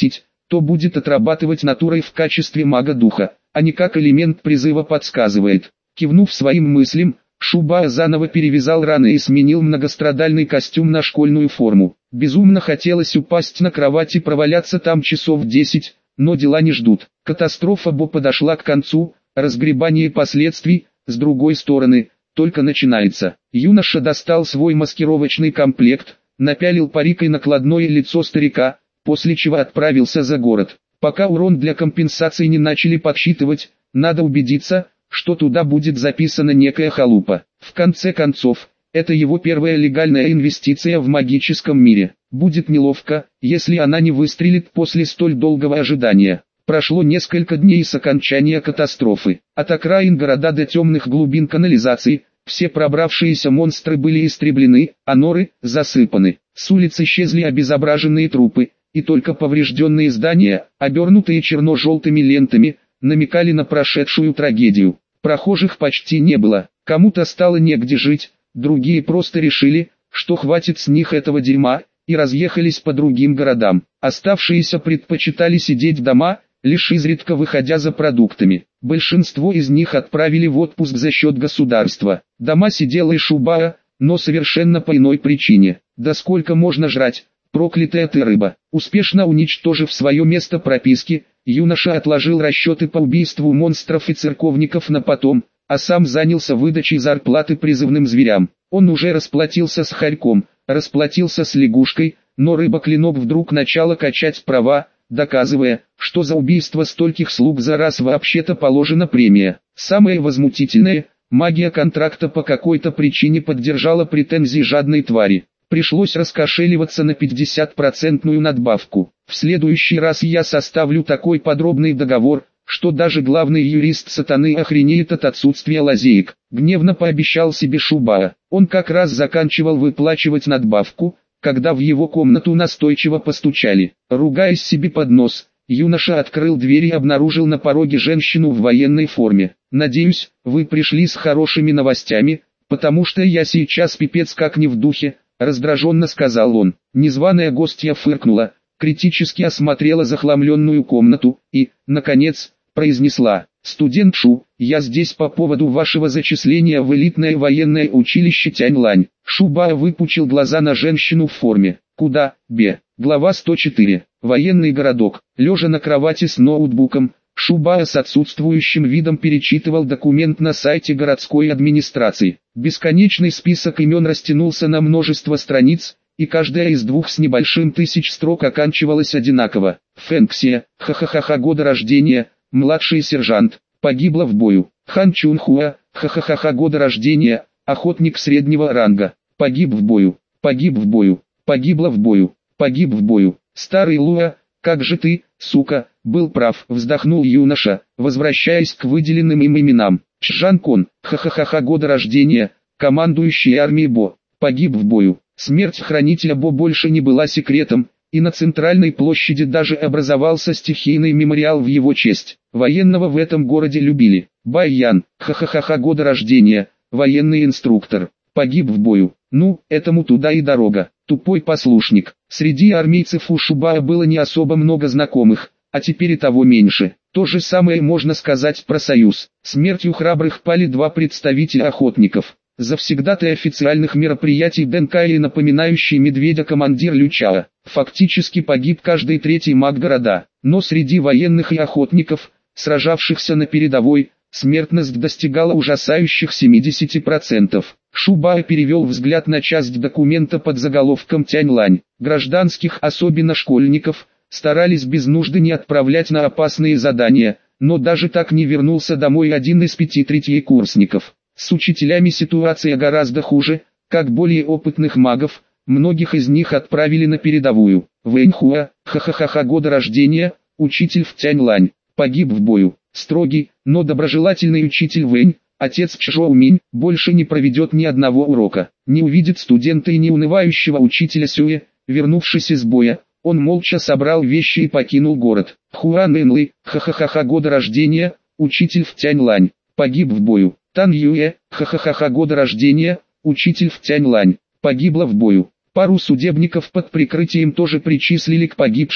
то будет отрабатывать натурой в качестве мага-духа, а не как элемент призыва подсказывает. Кивнув своим мыслям, Шубая заново перевязал раны и сменил многострадальный костюм на школьную форму. Безумно хотелось упасть на кровать и проваляться там часов десять, но дела не ждут. Катастрофа Бо подошла к концу, разгребание последствий, с другой стороны, только начинается. Юноша достал свой маскировочный комплект, напялил парик и накладное лицо старика, после чего отправился за город. Пока урон для компенсации не начали подсчитывать, надо убедиться, что туда будет записана некая халупа. В конце концов, это его первая легальная инвестиция в магическом мире. Будет неловко, если она не выстрелит после столь долгого ожидания. Прошло несколько дней с окончания катастрофы. От окраин города до темных глубин канализации, все пробравшиеся монстры были истреблены, а норы засыпаны. С улиц исчезли обезображенные трупы, и только поврежденные здания, обернутые черно-желтыми лентами, намекали на прошедшую трагедию. Прохожих почти не было, кому-то стало негде жить, другие просто решили, что хватит с них этого дерьма, и разъехались по другим городам. Оставшиеся предпочитали сидеть дома, лишь изредка выходя за продуктами. Большинство из них отправили в отпуск за счет государства. Дома сидела и Шубая, но совершенно по иной причине. Да сколько можно жрать, проклятая ты рыба. Успешно уничтожив свое место прописки, юноша отложил расчеты по убийству монстров и церковников на потом, а сам занялся выдачей зарплаты призывным зверям. Он уже расплатился с хорьком, расплатился с лягушкой, но рыба-клинок вдруг начала качать права, доказывая, что за убийство стольких слуг за раз вообще-то положена премия. Самое возмутительное, магия контракта по какой-то причине поддержала претензии жадной твари. Пришлось раскошеливаться на пятидесятипроцентную надбавку. В следующий раз я составлю такой подробный договор, что даже главный юрист сатаны охренеет от отсутствия лазеек. Гневно пообещал себе Шубая. Он как раз заканчивал выплачивать надбавку, когда в его комнату настойчиво постучали. Ругаясь себе под нос, юноша открыл дверь и обнаружил на пороге женщину в военной форме. «Надеюсь, вы пришли с хорошими новостями, потому что я сейчас пипец как не в духе», — раздраженно сказал он. Незваная гостья фыркнула, критически осмотрела захламленную комнату и, наконец, произнесла: «Студент Шу, я здесь по поводу вашего зачисления в элитное военное училище Тяньлань». Шубая выпучил глаза на женщину в форме. «Куда, Бе?» Глава сто четыре. Военный городок. Лежа на кровати с ноутбуком, Шубая с отсутствующим видом перечитывал документ на сайте городской администрации. Бесконечный список имен растянулся на множество страниц, и каждая из двух с небольшим тысяч строк оканчивалась одинаково. Фэнксия, ха-ха-ха, года рождения, младший сержант, погибла в бою. Хан Чунхуа, ха-ха-ха, года рождения, охотник среднего ранга, погиб в бою, погиб в бою, погибла в бою, погиб в бою. Старый Луа, как же ты, сука, был прав, вздохнул юноша, возвращаясь к выделенным им именам. Чжан Кон, ха-ха-ха, года рождения, командующий армией Бо, погиб в бою. Смерть хранителя Бо больше не была секретом, и на центральной площади даже образовался стихийный мемориал в его честь. Военного в этом городе любили. Бай Ян, ха-ха-ха, года рождения, военный инструктор, погиб в бою. Ну, этому туда и дорога. Тупой послушник. Среди армейцев у Шубая было не особо много знакомых, а теперь и того меньше. То же самое можно сказать про Союз. Смертью храбрых пали два представителя охотников. Завсегдатай официальных мероприятий Дэнкай и напоминающий медведя командир Лючао. Фактически погиб каждый третий маг города. Но среди военных и охотников, сражавшихся на передовой, смертность достигала ужасающих семидесяти процентов. Шубай перевел взгляд на часть документа под заголовком «Тяньлань». Гражданских, особенно школьников, старались без нужды не отправлять на опасные задания, но даже так не вернулся домой один из пяти третьекурсников. С учителями ситуация гораздо хуже, как более опытных магов, многих из них отправили на передовую. Вэньхуа, ха-ха-ха, года рождения, учитель в Тяньлань, погиб в бою. Строгий, но доброжелательный учитель Вэнь, отец Чжоуминь, больше не проведет ни одного урока, не увидит студента и неунывающего учителя Сюэ. Вернувшись из боя, он молча собрал вещи и покинул город. Хуан Энлы, ха-ха-ха, года рождения, учитель в Тяньлань, погиб в бою. Тан Юэ, ха-ха-ха, года рождения, учитель в Тяньлань, погибла в бою. Пару судебников под прикрытием тоже причислили к погибшим,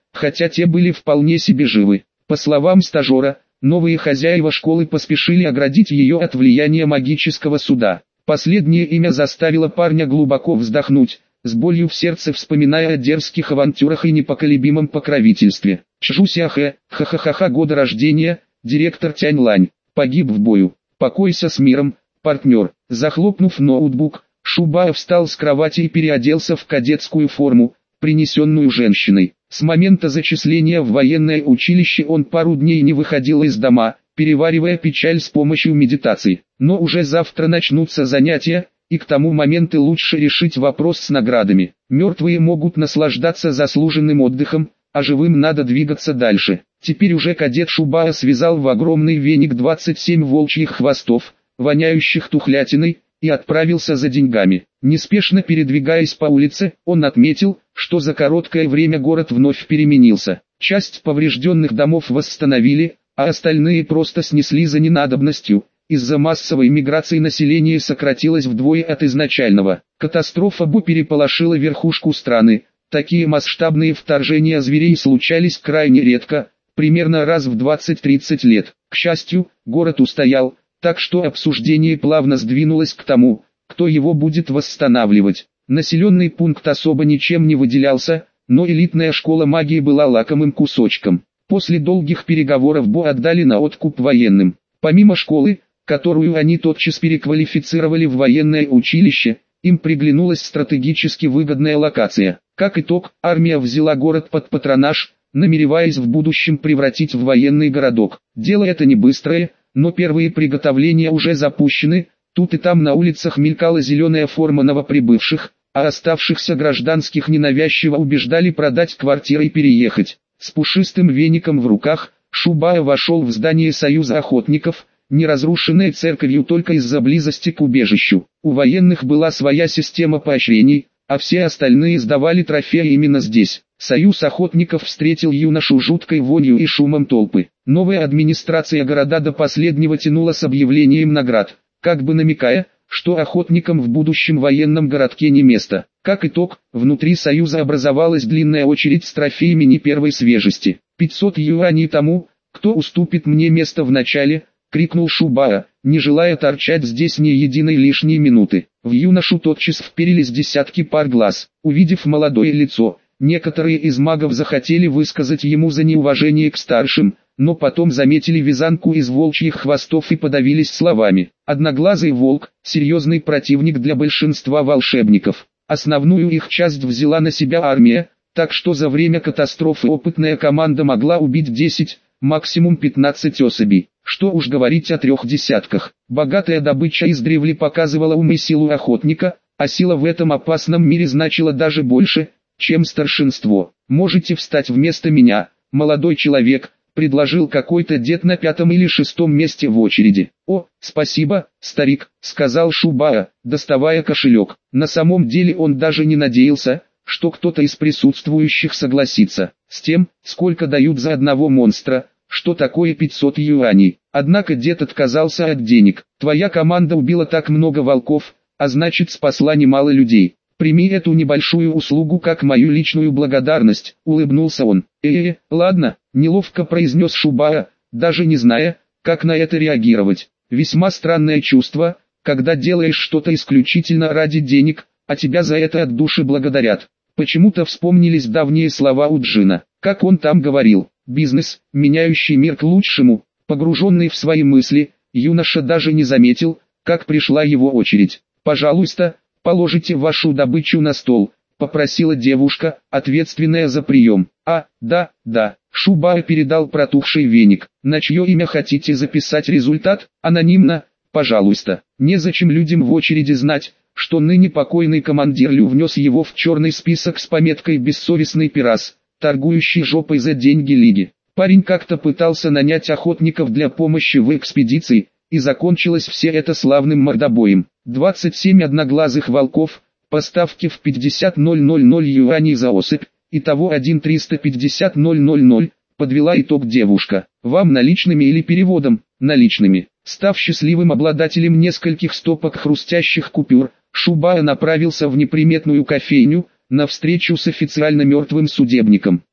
хотя те были вполне себе живы. По словам стажера, новые хозяева школы поспешили оградить ее от влияния магического суда. Последнее имя заставило парня глубоко вздохнуть, с болью в сердце вспоминая о дерзких авантюрах и непоколебимом покровительстве. Чжусяхэ, ха-ха-ха-ха, года рождения, директор Тяньлань, погиб в бою. Покойся с миром, партнер. Захлопнув ноутбук, Шубаев встал с кровати и переоделся в кадетскую форму, принесенную женщиной. С момента зачисления в военное училище он пару дней не выходил из дома, переваривая печаль с помощью медитации. Но уже завтра начнутся занятия, и к тому моменту лучше решить вопрос с наградами. Мертвые могут наслаждаться заслуженным отдыхом, а живым надо двигаться дальше. Теперь уже кадет Шубая связал в огромный веник двадцать семь волчьих хвостов, воняющих тухлятиной, и отправился за деньгами. Неспешно передвигаясь по улице, он отметил, что за короткое время город вновь переменился. Часть поврежденных домов восстановили, а остальные просто снесли за ненадобностью. Из-за массовой миграции население сократилось вдвое от изначального. Катастрофа Бу переполошила верхушку страны. Такие масштабные вторжения зверей случались крайне редко, примерно раз в двадцать-тридцать лет. К счастью, город устоял, так что обсуждение плавно сдвинулось к тому, кто его будет восстанавливать. Населенный пункт особо ничем не выделялся, но элитная школа магии была лакомым кусочком. После долгих переговоров Бо отдали на откуп военным. Помимо школы, которую они тотчас переквалифицировали в военное училище, им приглянулась стратегически выгодная локация. Как итог, армия взяла город под патронаж, намереваясь в будущем превратить в военный городок. Дело это не быстрое, но первые приготовления уже запущены. Тут и там на улицах мелькала зеленая форма новоприбывших, а оставшихся гражданских ненавязчиво убеждали продать квартиры и переехать. С пушистым веником в руках, Шубая вошел в здание Союза охотников, не разрушенное церковью только из-за близости к убежищу. У военных была своя система поощрений, а все остальные сдавали трофеи именно здесь. Союз охотников встретил юношу жуткой вонью и шумом толпы. Новая администрация города до последнего тянула с объявлением наград, как бы намекая, что охотникам в будущем военном городке не место. Как итог, внутри Союза образовалась длинная очередь с трофеями не первой свежести. пятьсот юаней тому, кто уступит мне место в начале, крикнул Шубая, не желая торчать здесь ни единой лишней минуты. В юношу тотчас вперились десятки пар глаз. Увидев молодое лицо, некоторые из магов захотели высказать ему за неуважение к старшим, но потом заметили вязанку из волчьих хвостов и подавились словами. Одноглазый волк – серьезный противник для большинства волшебников. Основную их часть взяла на себя армия, так что за время катастрофы опытная команда могла убить десять, максимум пятнадцать особей. Что уж говорить о трех десятках. Богатая добыча издревле показывала ум и силу охотника, а сила в этом опасном мире значила даже больше, чем старшинство. «Можете встать вместо меня, молодой человек», — предложил какой-то дед на пятом или шестом месте в очереди. «О, спасибо, старик», — сказал Шубая, доставая кошелек. На самом деле он даже не надеялся, что кто-то из присутствующих согласится с тем, сколько дают за одного монстра, что такое пятьсот юаней. Однако дед отказался от денег. «Твоя команда убила так много волков, а значит спасла немало людей. Прими эту небольшую услугу как мою личную благодарность», — улыбнулся он. «Э-э, ладно», — неловко произнес Шубая, даже не зная, как на это реагировать. Весьма странное чувство, когда делаешь что-то исключительно ради денег, а тебя за это от души благодарят. Почему-то вспомнились давние слова у Джина. Как он там говорил: «Бизнес, меняющий мир к лучшему». Погруженный в свои мысли, юноша даже не заметил, как пришла его очередь. «Пожалуйста, положите вашу добычу на стол», — попросила девушка, ответственная за прием. «А, да, да». Шубая передал протухший веник. «На чье имя хотите записать результат?» «Анонимно, пожалуйста». Незачем людям в очереди знать, что ныне покойный командир Лю внес его в черный список с пометкой «Бессовестный пирас», торгующий жопой за деньги Лиги. Парень как-то пытался нанять охотников для помощи в экспедиции, и закончилось все это славным мордобоем. двадцать семь одноглазых волков, поставки в пятьдесят тысяч юаней за особь, итого один триста пятьдесят тысяч, подвела итог девушка. «Вам наличными или переводом?» «Наличными». Став счастливым обладателем нескольких стопок хрустящих купюр, Шубая направился в неприметную кофейню, на встречу с официально мертвым судебником.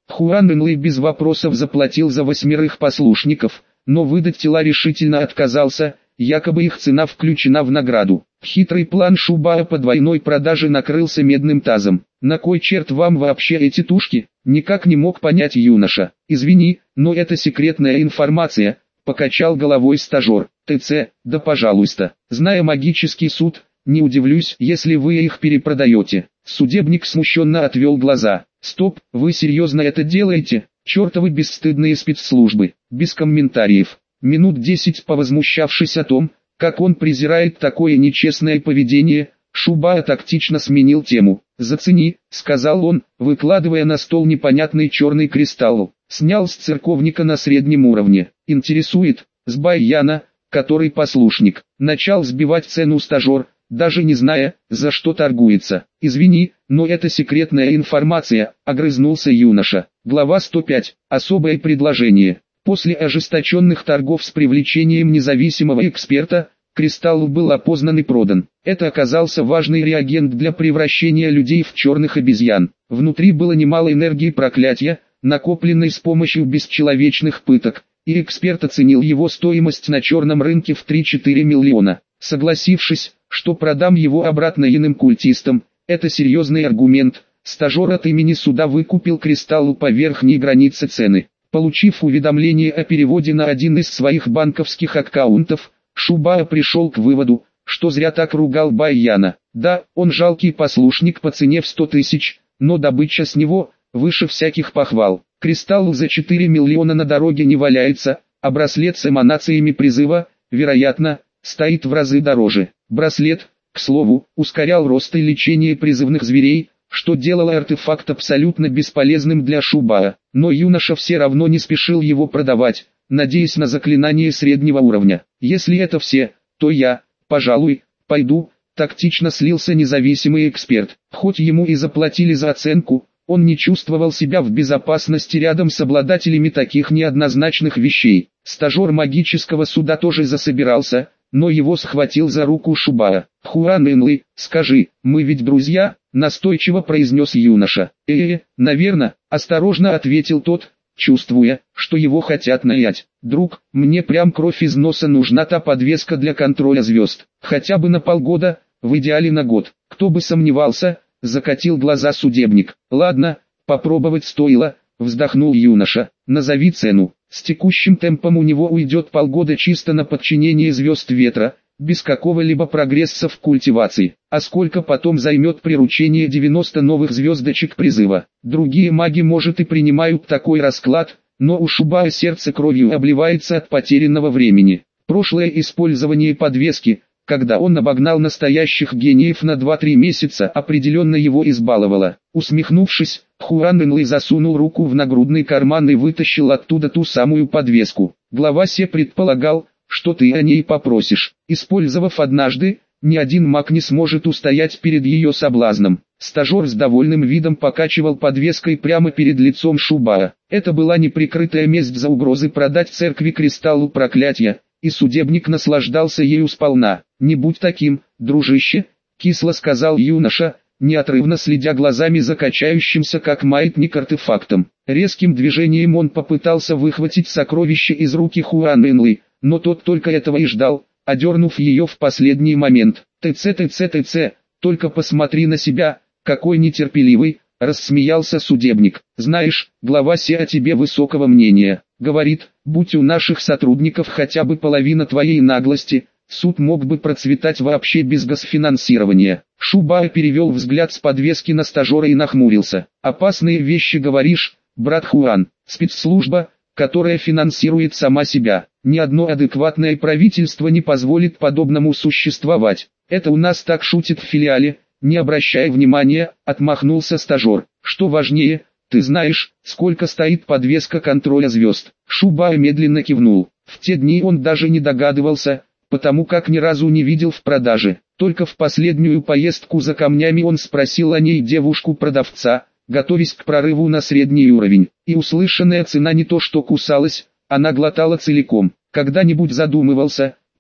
Хуан Энлэй без вопросов заплатил за восьмерых послушников, но выдать тела решительно отказался, якобы их цена включена в награду. Хитрый план Шубая по двойной продаже накрылся медным тазом. На кой черт вам вообще эти тушки? Никак не мог понять юноша. Извини, но это секретная информация, покачал головой стажер. ТЦ, да пожалуйста. Зная магический суд, не удивлюсь, если вы их перепродаете. Судебник смущенно отвел глаза. Стоп, вы серьезно это делаете? Чертовы бесстыдные спецслужбы. Без комментариев. Минут десять повозмущавшись о том, как он презирает такое нечестное поведение, Шубая тактично сменил тему. «Зацени», — сказал он, выкладывая на стол непонятный черный кристалл. Снял с церковника на среднем уровне. «Интересует, с Баяна, который послушник». Начал сбивать цену стажер, даже не зная, за что торгуется. «Извини, но это секретная информация», — огрызнулся юноша. Глава сто пять. Особое предложение. После ожесточенных торгов с привлечением независимого эксперта, кристалл был опознан и продан. Это оказался важный реагент для превращения людей в черных обезьян. Внутри было немало энергии проклятия, накопленной с помощью бесчеловечных пыток, и эксперт оценил его стоимость на черном рынке в три-четыре миллиона. Согласившись, что продам его обратно иным культистам, это серьезный аргумент, стажер от имени суда выкупил кристалл по верхней границе цены. Получив уведомление о переводе на один из своих банковских аккаунтов, Шубая пришел к выводу, что зря так ругал Баяна. Да, он жалкий послушник по цене в сто тысяч, но добыча с него выше всяких похвал. Кристалл за четыре миллиона на дороге не валяется, а браслет с эманациями призыва, вероятно, стоит в разы дороже. Браслет, к слову, ускорял рост и лечение призывных зверей, что делало артефакт абсолютно бесполезным для Шубая. Но юноша все равно не спешил его продавать, надеясь на заклинание среднего уровня. «Если это все, то я, пожалуй, пойду», — тактично слился независимый эксперт. Хоть ему и заплатили за оценку, он не чувствовал себя в безопасности рядом с обладателями таких неоднозначных вещей. Стажер магического суда тоже засобирался, но его схватил за руку Шубая. «Хуан Энлэй, скажи, мы ведь друзья?» — настойчиво произнес юноша. «Э-э, наверно», — осторожно ответил тот, чувствуя, что его хотят наять. «Друг, мне прям кровь из носа нужна та подвеска для контроля звезд. Хотя бы на полгода, в идеале на год». «Кто бы сомневался», — закатил глаза судебник. «Ладно, попробовать стоило», — вздохнул юноша. «Назови цену». С текущим темпом у него уйдет полгода чисто на подчинение звезд ветра, без какого-либо прогресса в культивации. А сколько потом займет приручение девяноста новых звездочек призыва? Другие маги может и принимают такой расклад, но у Шубая сердце кровью обливается от потерянного времени. Прошлое использование подвески, когда он обогнал настоящих гениев на два-три месяца, определенно его избаловало. Усмехнувшись, Хуан Энлэй засунул руку в нагрудный карман и вытащил оттуда ту самую подвеску. Глава Се предполагал, что ты о ней попросишь. Использовав однажды, ни один маг не сможет устоять перед ее соблазном. Стажер с довольным видом покачивал подвеской прямо перед лицом Шубая. Это была неприкрытая месть за угрозы продать церкви кристаллу проклятия, и судебник наслаждался ею сполна. «Не будь таким, дружище», — кисло сказал юноша, неотрывно следя глазами за качающимся как маятник артефактом. Резким движением он попытался выхватить сокровище из руки Хуан Энлэй, но тот только этого и ждал, одернув ее в последний момент. «ТЦ, ТЦ, ТЦ, только посмотри на себя, какой нетерпеливый», — рассмеялся судебник. «Знаешь, глава Се о тебе высокого мнения. Говорит, будь у наших сотрудников хотя бы половина твоей наглости, суд мог бы процветать вообще без госфинансирования». Шубай перевел взгляд с подвески на стажера и нахмурился. «Опасные вещи говоришь, брат Хуан. Спецслужба, которая финансирует сама себя. Ни одно адекватное правительство не позволит подобному существовать. Это у нас так шутит в филиале». «Не обращай внимания», — отмахнулся стажер. «Что важнее, ты знаешь, сколько стоит подвеска контроля звезд?» Шубай медленно кивнул. В те дни он даже не догадывался, потому как ни разу не видел в продаже. Только в последнюю поездку за камнями он спросил о ней девушку-продавца, готовясь к прорыву на средний уровень. И услышанная цена не то что кусалась, она глотала целиком. Когда-нибудь задумывался,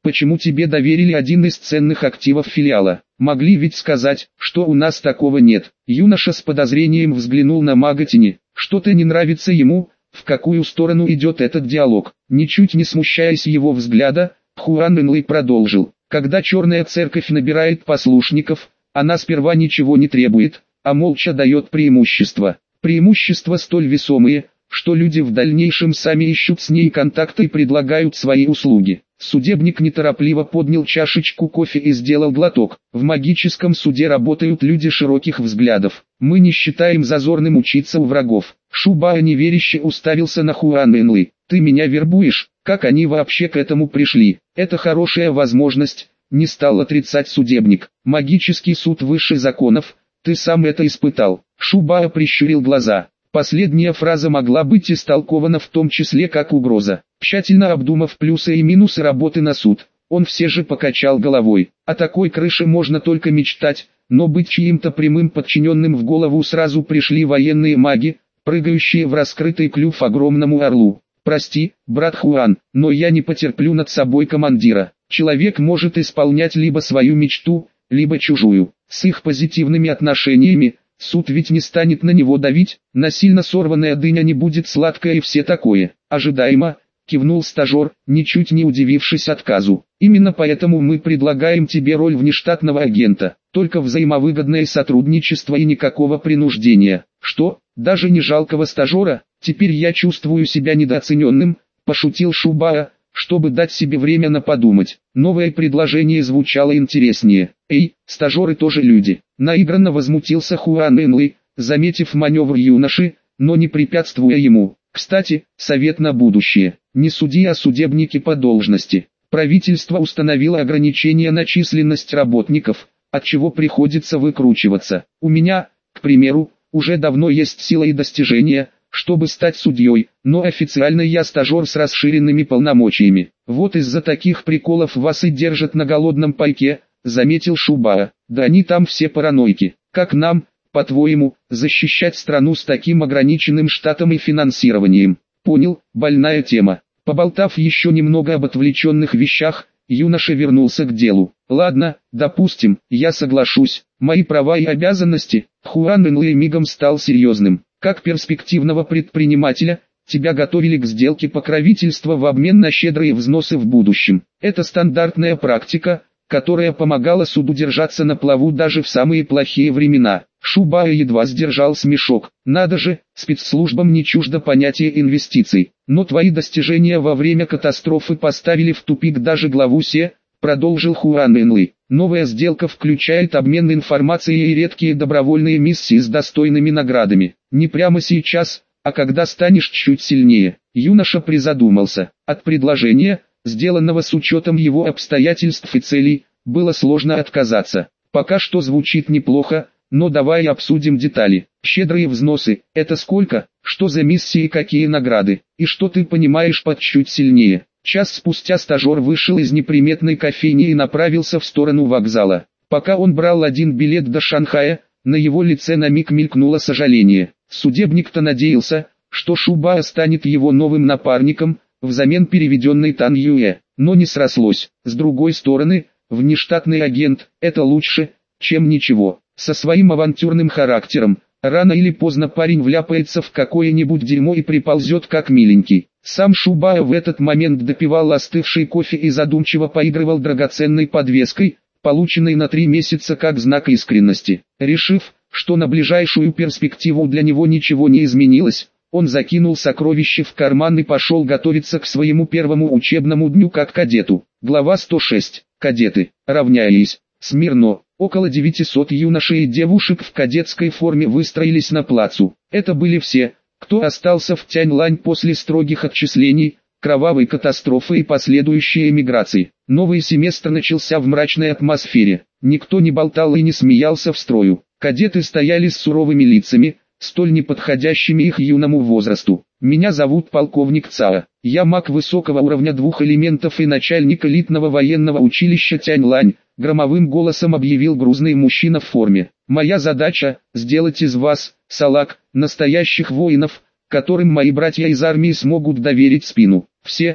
Почему тебе доверили один из ценных активов филиала? Могли ведь сказать, что у нас такого нет. Юноша с подозрением взглянул на мага тени. Что-то не нравится ему, в какую сторону идет этот диалог. Ничуть не смущаясь его взгляда, Хуан Энлэй продолжил. Когда черная церковь набирает послушников, она сперва ничего не требует, а молча дает преимущества. Преимущества столь весомые, что люди в дальнейшем сами ищут с ней контакты и предлагают свои услуги. Судебник неторопливо поднял чашечку кофе и сделал глоток. В магическом суде работают люди широких взглядов. Мы не считаем зазорным учиться у врагов. Шубао неверяще уставился на Хуан Энлэй. Ты меня вербуешь? Как они вообще к этому пришли? Это хорошая возможность, не стал отрицать судебник. Магический суд выше законов, ты сам это испытал. Шубао прищурил глаза. Последняя фраза могла быть истолкована в том числе как угроза. Тщательно обдумав плюсы и минусы работы на суд, он все же покачал головой. О такой крыше можно только мечтать, но быть чьим-то прямым подчиненным в голову сразу пришли военные маги, прыгающие в раскрытый клюв огромному орлу. Прости, брат Хуан, но я не потерплю над собой командира. Человек может исполнять либо свою мечту, либо чужую. С их позитивными отношениями, суд ведь не станет на него давить, насильно сорванная дыня не будет сладкая и все такое. Ожидаемо, кивнул стажер, ничуть не удивившись отказу. Именно поэтому мы предлагаем тебе роль внештатного агента, только взаимовыгодное сотрудничество и никакого принуждения. Что, даже не жалкого стажера? Теперь я чувствую себя недооцененным, пошутил Шубао, чтобы дать себе время на подумать. Новое предложение звучало интереснее. Эй, стажеры тоже люди. Наигранно возмутился Хуан Энлэй, заметив маневр юноши, но не препятствуя ему. Кстати, совет на будущее. Не суди о судебнике по должности. Правительство установило ограничения на численность работников, от чего приходится выкручиваться. У меня, к примеру, уже давно есть сила и достижения, чтобы стать судьей, но официально я стажер с расширенными полномочиями. Вот из-за таких приколов вас и держат на голодном пайке, заметил Шубао. Да они там все параноики. Как нам, по-твоему, защищать страну с таким ограниченным штатом и финансированием? Понял, больная тема. Поболтав еще немного об отвлеченных вещах, юноша вернулся к делу. Ладно, допустим, я соглашусь. Мои права и обязанности. Хуан Энлэй мигом стал серьезным. Как перспективного предпринимателя, тебя готовили к сделке покровительства в обмен на щедрые взносы в будущем. Это стандартная практика, которая помогала суду держаться на плаву даже в самые плохие времена. Шубао едва сдержал смешок. Надо же, спецслужбам не чуждо понятие инвестиций. Но твои достижения во время катастрофы поставили в тупик даже главу Се, продолжил Хуан Энлэй. Новая сделка включает обмен информацией и редкие добровольные миссии с достойными наградами. Не прямо сейчас, а когда станешь чуть сильнее. Юноша призадумался. От предложения, сделанного с учетом его обстоятельств и целей, было сложно отказаться. Пока что звучит неплохо, но давай обсудим детали. Щедрые взносы – это сколько, что за миссии и какие награды, и что ты понимаешь под чуть сильнее. Час спустя стажер вышел из неприметной кофейни и направился в сторону вокзала. Пока он брал один билет до Шанхая, на его лице на миг мелькнуло сожаление. Судебник-то надеялся, что Шубао станет его новым напарником, взамен переведенной Тан Юэ, но не срослось. С другой стороны, внештатный агент – это лучше, чем ничего. Со своим авантюрным характером, рано или поздно парень вляпается в какое-нибудь дерьмо и приползет как миленький. Сам Шубао в этот момент допивал остывший кофе и задумчиво поигрывал драгоценной подвеской, полученной на три месяца как знак искренности. Решив, что на ближайшую перспективу для него ничего не изменилось, он закинул сокровище в карман и пошел готовиться к своему первому учебному дню как кадету. Глава сто шесть. Кадеты, равняясь. Смирно, около девятисот юношей и девушек в кадетской форме выстроились на плацу. Это были все, кто остался в Тяньлань после строгих отчислений, кровавой катастрофы и последующей эмиграции. Новый семестр начался в мрачной атмосфере. Никто не болтал и не смеялся в строю. Кадеты стояли с суровыми лицами, столь неподходящими их юному возрасту. Меня зовут полковник Цао. Я маг высокого уровня двух элементов и начальник элитного военного училища Тяньлань, громовым голосом объявил грузный мужчина в форме. Моя задача – сделать из вас, салак, настоящих воинов, которым мои братья из армии смогут доверить спину. Все, кто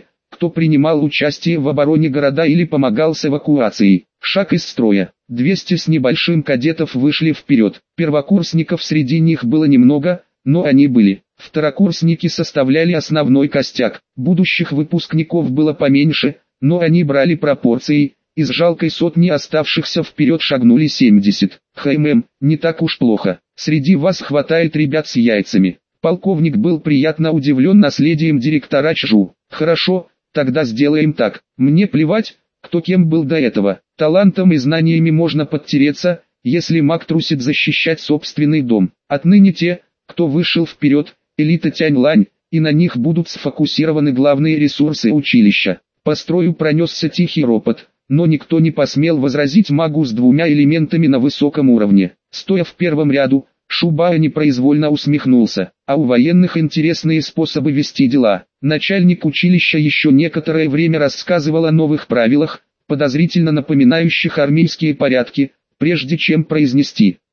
кто принимал участие в обороне города или помогал с эвакуацией. Шаг из строя. двести с небольшим кадетов вышли вперед. Первокурсников среди них было немного, но они были. Второкурсники составляли основной костяк. Будущих выпускников было поменьше, но они брали пропорции. Из жалкой сотни оставшихся вперед шагнули семьдесят. Хм, не так уж плохо. Среди вас хватает ребят с яйцами. Полковник был приятно удивлен наследием директора ЧЖУ. Хорошо, тогда сделаем так. Мне плевать, кто кем был до этого. Талантом и знаниями можно подтереться, если маг трусит защищать собственный дом. Отныне те, кто вышел вперед, элита Тяньлань, и на них будут сфокусированы главные ресурсы училища. По строю пронесся тихий ропот, но никто не посмел возразить магу с двумя элементами на высоком уровне. Стоя в первом ряду, Шубао непроизвольно усмехнулся. А у военных интересные способы вести дела. Начальник училища еще некоторое время рассказывал о новых правилах, подозрительно напоминающих армейские порядки, прежде чем произнести: